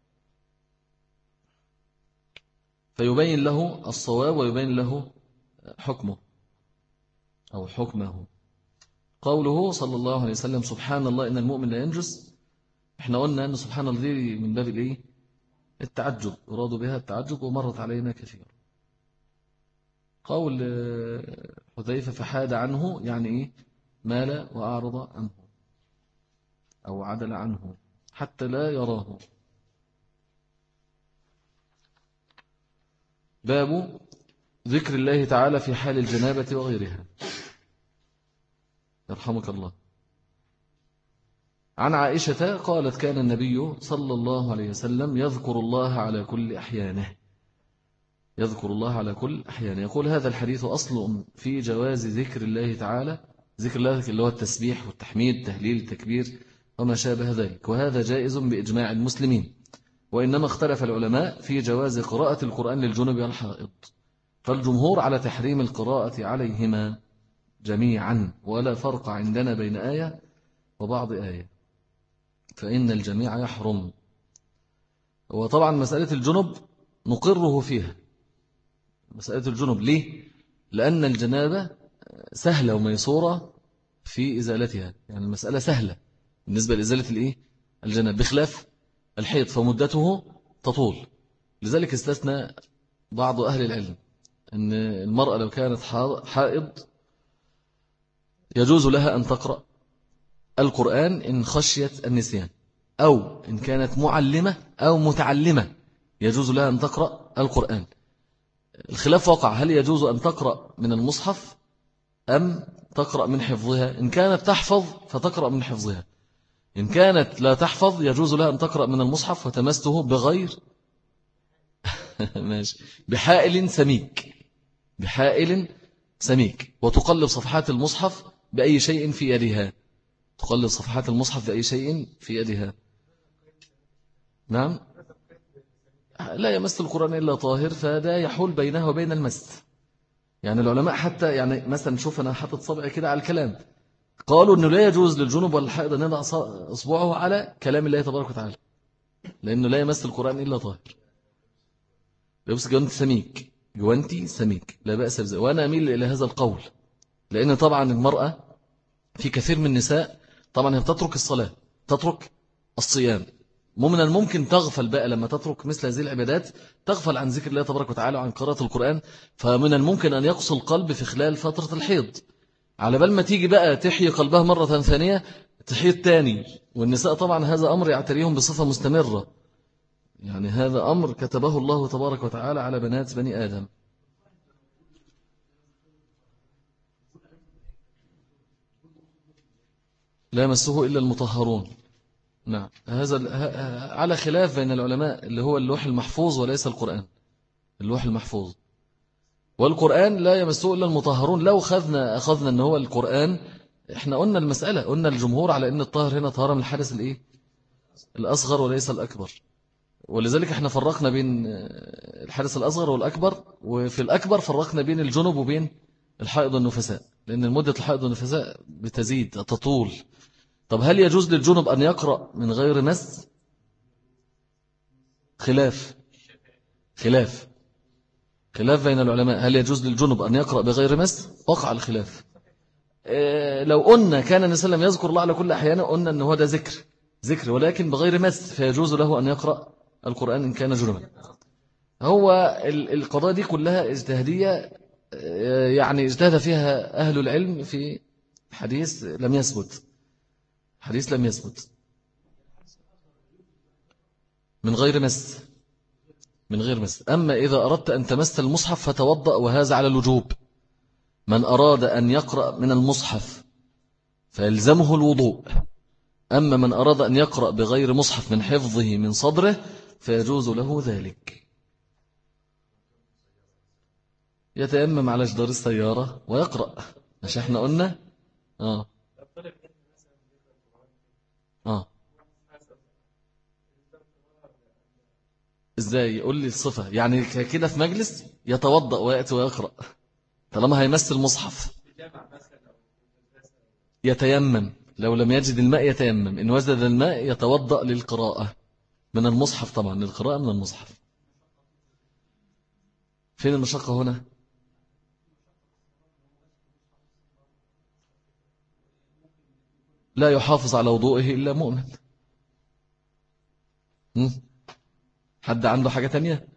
فيبين له الصواب ويبين له حكمه أو حكمه. قوله صلى الله عليه وسلم سبحان الله إن المؤمن لا ينجس. احنا قلنا أن سبحان الله دي من باب الإيه؟ التعجب أرادوا بها التعجب ومرت علينا كثيرا. قول حذيفة فحاد عنه يعني إيه؟ مال وأعرض عنه أو عدل عنه حتى لا يراه. باب ذكر الله تعالى في حال الجنابة وغيرها. يرحمك الله. عن عائشة قالت كان النبي صلى الله عليه وسلم يذكر الله على كل أحيانه يذكر الله على كل أحيانه. يقول هذا الحديث أصل في جواز ذكر الله تعالى ذكر الله اللي هو التسبيح والتحميد التهليل التكبير وما شابه ذلك، وهذا جائز بإجماع المسلمين. وإنما اختلف العلماء في جواز قراءة القرآن للجنب والحائض، فالجمهور على تحريم القراءة عليهما جميعا، ولا فرق عندنا بين آية وبعض آية، فإن الجميع يحرم. وطبعا مسألة الجنب نقره فيها، مسألة الجنب ليه؟ لأن الجنابة سهلة وميسورة في إزالتها، يعني المسألة سهلة بالنسبة لإزالة الإيه؟ الجناب، بخلاف الحيض فمدته تطول. لذلك استثنى بعض أهل العلم أن المرأة لو كانت حائض يجوز لها أن تقرأ القرآن إن خشيت النسيان، أو إن كانت معلمة أو متعلمة يجوز لها أن تقرأ القرآن. الخلاف وقع هل يجوز أن تقرأ من المصحف أم تقرأ من حفظها. إن كانت تحفظ فتقرأ من حفظها، إن كانت لا تحفظ يجوز لها أن تقرأ من المصحف وتمسته بغير ماشي بحائل سميك، بحائل سميك، وتقلب صفحات المصحف بأي شيء في يدها، تقلب صفحات المصحف بأي شيء في يدها. نعم، لا يمس القرآن إلا طاهر، فده يحول بينها وبين المس. يعني العلماء حتى يعني مثلا شوف أنا حاطط صبعي كده على الكلام، قالوا أنه لا يجوز للجنوب والحائض أن يضع أصبعه على كلام الله تبارك وتعالى، لأنه لا يمس القرآن إلا طاهر. يبس جوانتي سميك، جوانتي سميك لا بأس بذلك، وأنا أميل إلى هذا القول، لأن طبعا المرأة في كثير من النساء طبعا هي بتترك الصلاة، تترك الصيام، من الممكن تغفل بقى لما تترك مثل هذه العبادات، تغفل عن ذكر الله تبارك وتعالى وعن قراءة القرآن، فمن الممكن أن يقسو القلب في خلال فترة الحيض، على بال ما تيجي بقى تحيي قلبها مرة ثانية تحيض تاني. والنساء طبعا هذا أمر يعتريهم بصفة مستمرة، يعني هذا أمر كتبه الله تبارك وتعالى على بنات بني آدم. لا يمسه إلا المطهرون. نعم، هذا على خلاف بين العلماء، اللي هو اللوح المحفوظ وليس القرآن. اللوح المحفوظ والقرآن لا يمسه إلا المطهرون. لو أخذنا أخذنا أن هو القرآن، إحنا قلنا المسألة، قلنا الجمهور على أن الطاهر هنا طهارة من الحدث الإيه؟ الأصغر وليس الأكبر، ولذلك إحنا فرقنا بين الحدث الأصغر والأكبر، وفي الأكبر فرقنا بين الجنب وبين الحائض والنفساء، لأن مدة الحائض والنفساء بتزيد تطول. طب هل يجوز للجنب أن يقرأ من غير مس؟ خلاف خلاف خلاف بين العلماء، هل يجوز للجنب أن يقرأ بغير مس؟ وقع الخلاف. إيه لو قلنا كان النبي صلى الله عليه وسلم يذكر الله على كل أحيانه، قلنا أنه هذا ذكر ذكر ولكن بغير مس، فيجوز له أن يقرأ القرآن إن كان جنبا. هو القضاء دي كلها اجتهادية، يعني اجتهد فيها أهل العلم في حديث لم يثبت، حديث لم يثبت من غير مس، من غير مس. أما إذا أردت أن تمس المصحف فتوضأ، وهذا على الوجوب. من أراد أن يقرأ من المصحف فيلزمه الوضوء، أما من أراد أن يقرأ بغير مصحف من حفظه من صدره فيجوز له ذلك. يتيمم على جدار السيارة ويقرأ، مش احنا قلنا آه آه ازاي؟ يقول لي الصفة، يعني كده في مجلس يتوضأ ويأتي ويقرأ طالما هيمس المصحف. يتيمم، لو لم يجد الماء يتيمم، إن وجد الماء يتوضأ للقراءة من المصحف، طبعا للقراءة من المصحف. فين المشقة هنا؟ لا يحافظ على وضوئه إلا مؤمن. حد عنده حاجة تانية؟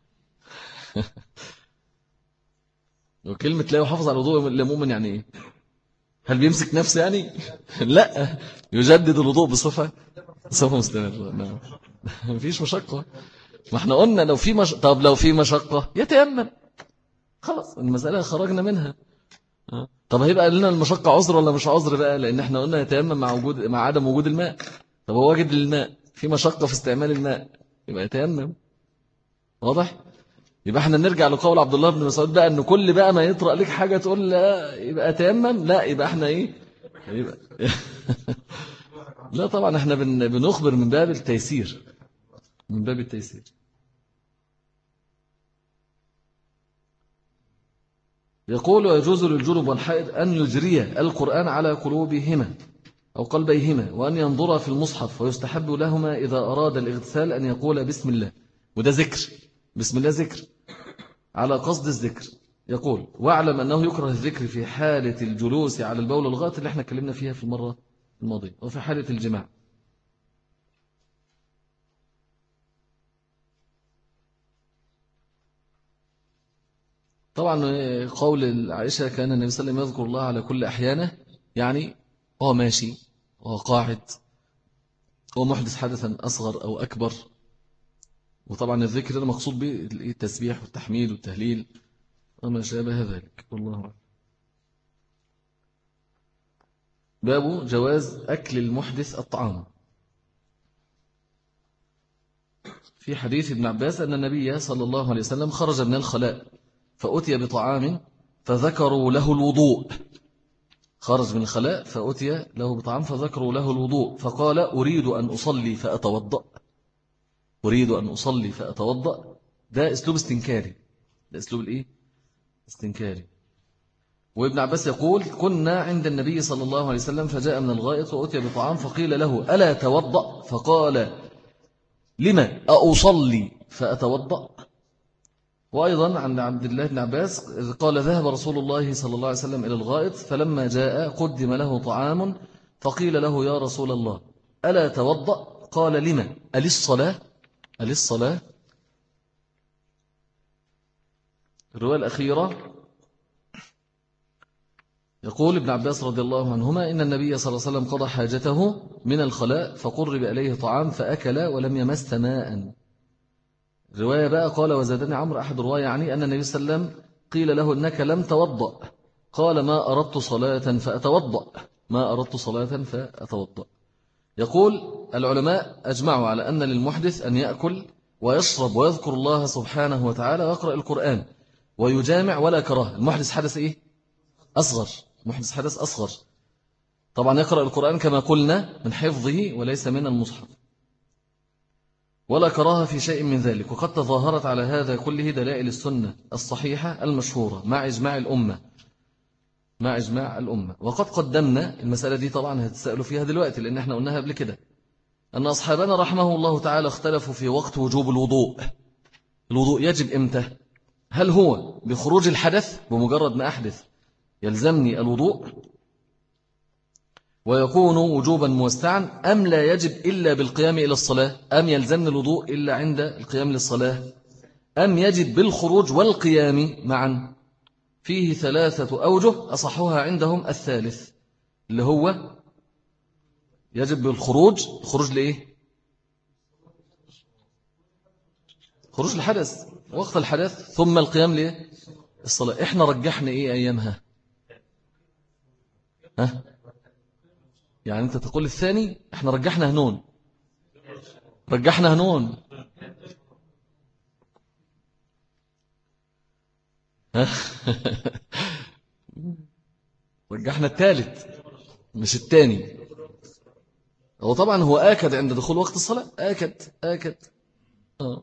وكلمة لا يحافظ على وضوءه إلا مؤمن يعني إيه؟ هل بيمسك نفسه يعني؟ لا، يجدد الوضوء بصفة صفة مستمرة. نعم، مفيش مشقة. ما احنا قلنا لو في مش... طب لو في مشقة يتيمم، خلاص المسألة خرجنا منها. طب هيبقى لنا المشقة عذر ولا مش عذر بقى؟ لأن احنا قلنا يتيمم مع وجود مع عدم وجود الماء. طب هو واجد للماء، في مشقة في استعمال الماء، يبقى يتيمم. واضح؟ يبقى احنا نرجع لقول عبد الله بن مسعود بقى ان كل بقى ما يطرأ لك حاجة تقول لا يبقى تيمم، لا يبقى احنا ايه يبقى لا طبعا احنا بن... بنخبر من باب التيسير، من باب التيسير. يقول ويجوز للجنب والحائض أن يجري القرآن على قلوبهما أو قلبيهما وأن ينظر في المصحف، ويستحب لهما إذا أراد الاغتسال أن يقول بسم الله، وده ذكر، بسم الله ذكر على قصد الذكر. يقول واعلم أنه يكره الذكر في حالة الجلوس على البول الغائط اللي احنا اتكلمنا فيها في المرة الماضية، وفي حالة الجماع. طبعا قول عائشة كان النبي صلى الله عليه وسلم يذكر الله على كل أحيانه، يعني هو ماشي وهو قاعد، هو محدث حدثا أصغر أو أكبر. وطبعا الذكر المقصود به التسبيح والتحميد والتهليل وما شابه ذلك، والله أعلم. باب جواز أكل المحدث الطعام. في حديث ابن عباس أن النبي صلى الله عليه وسلم خرج من الخلاء فأتي بطعام فذكروا له الوضوء، خرج من الخلاء فأتي له بطعام فذكروا له الوضوء، فقال أريد أن أصلي فأتوضأ، أريد أن أصلي فأتوضأ. ده أسلوب استنكاري، ده أسلوب الإيه؟ استنكاري. وابن عباس يقول كنا عند النبي صلى الله عليه وسلم فجاء من الغائط وأتي بطعام فقيل له ألا توضأ، فقال لما أصلي فأتوضأ. وأيضا عن عبد الله بن عباس قال ذهب رسول الله صلى الله عليه وسلم إلى الغائط فلما جاء قدم له طعام فقيل له يا رسول الله ألا توضأ، قال لما ألي الصلاة، ألي الصلاة. الرواية الأخيرة يقول ابن عباس رضي الله عنهما إن النبي صلى الله عليه وسلم قضى حاجته من الخلاء فقرب إليه طعام فأكل ولم يمس ماء. رواية بقى قال وزادني عمرو أحد رواية يعني أن النبي صلى الله عليه وسلم قيل له إنك لم توضأ، قال ما أردت صلاة فأتوضأ، ما أردت صلاة فأتوضأ. يقول العلماء أجمعوا على أن للمحدث أن يأكل ويشرب ويذكر الله سبحانه وتعالى ويقرأ القرآن ويجامع ولا كراهة. المحدث حدث إيه؟ أصغر، محدث حدث أصغر. طبعا يقرأ القرآن كما قلنا من حفظه وليس من المصحف، ولا كراهة في شيء من ذلك. وقد تظاهرت على هذا كله دلائل السنة الصحيحة المشهورة مع إجماع الأمة، مع إجماع الأمة. وقد قدمنا المسألة دي طبعا هتسألوا فيها دلوقتي لأن احنا قلناها قبل كده أن أصحابنا رحمه الله تعالى اختلفوا في وقت وجوب الوضوء. الوضوء يجب إمتى؟ هل هو بخروج الحدث بمجرد ما أحدث يلزمني الوضوء ويكون وجوبا موسعا، أم لا يجب إلا بالقيام إلى الصلاة، أم يلزمني الوضوء إلا عند القيام للصلاة، أم يجب بالخروج والقيام معا؟ فيه ثلاثة أوجه أصحها عندهم الثالث اللي هو يجب بالخروج. خروج لإيه؟ خروج الحدث وقت الحدث ثم القيام لإيه؟ الصلاة. إحنا رجحنا إيه أيامها؟ ها؟ يعني أنت تقول الثاني، إحنا رجحنا هنون، رجحنا هنون. رجحنا الثالث مش الثاني. هو طبعا هو آكد عند دخول وقت الصلاة، آكد آكد آه.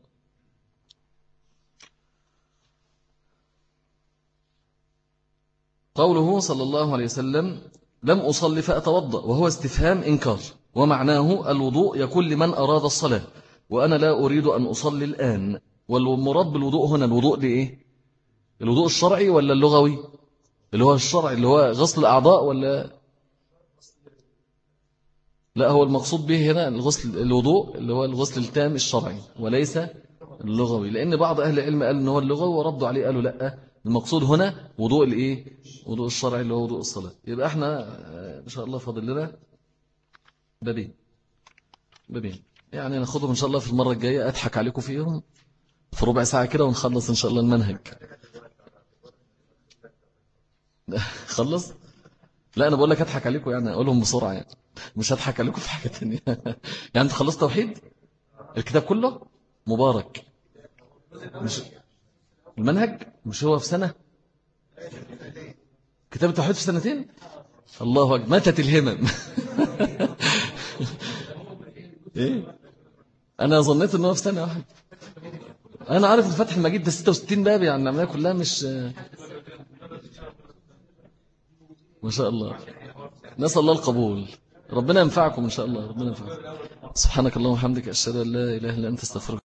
قوله صلى الله عليه وسلم لم أصلي فأتوضأ وهو استفهام إنكار، ومعناه الوضوء يكون لمن أراد الصلاة وأنا لا أريد أن أصلي الآن. والمراد بالوضوء هنا الوضوء لإيه؟ الوضوء الشرعي ولا اللغوي؟ اللي هو الشرعي اللي هو غسل الأعضاء ولا لا؟ هو المقصود به هنا الغسل الوضوء اللي هو الغسل التام الشرعي وليس اللغوي، لأن بعض أهل العلم قال إن هو اللغوي وردوا عليه قالوا لا، المقصود هنا وضوء الإيه؟ وضوء الشرعي اللي هو وضوء الصلاة. يبقى احنا إن شاء الله فاضل لنا بابين، بابين يعني ناخدهم إن شاء الله في المرة الجاية، أضحك عليكم فيهم في ربع ساعة كده ونخلص إن شاء الله المنهج. خلص؟ لا أنا بقول لك أضحك عليكم يعني أقولهم بسرعة يعني، مش هضحك عليكم في حاجة تانية. يعني أنت خلصت توحيد الكتاب كله؟ مبارك. مش المنهج مش هو في سنة؟ كتاب التوحيد في سنتين؟ الله أكبر، ماتت الهمم. إيه؟ أنا ظنيت أنه في سنة واحدة. أنا عارف الفتح المجيد ده ستة وستين باب، يعني العملية كلها مش ما شاء الله. نسأل الله القبول. ربنا ينفعكم إن شاء الله، ربنا ينفعكم. سبحانك اللهم وبحمدك، أشهد أن لا إله إلا أنت، استغفرك.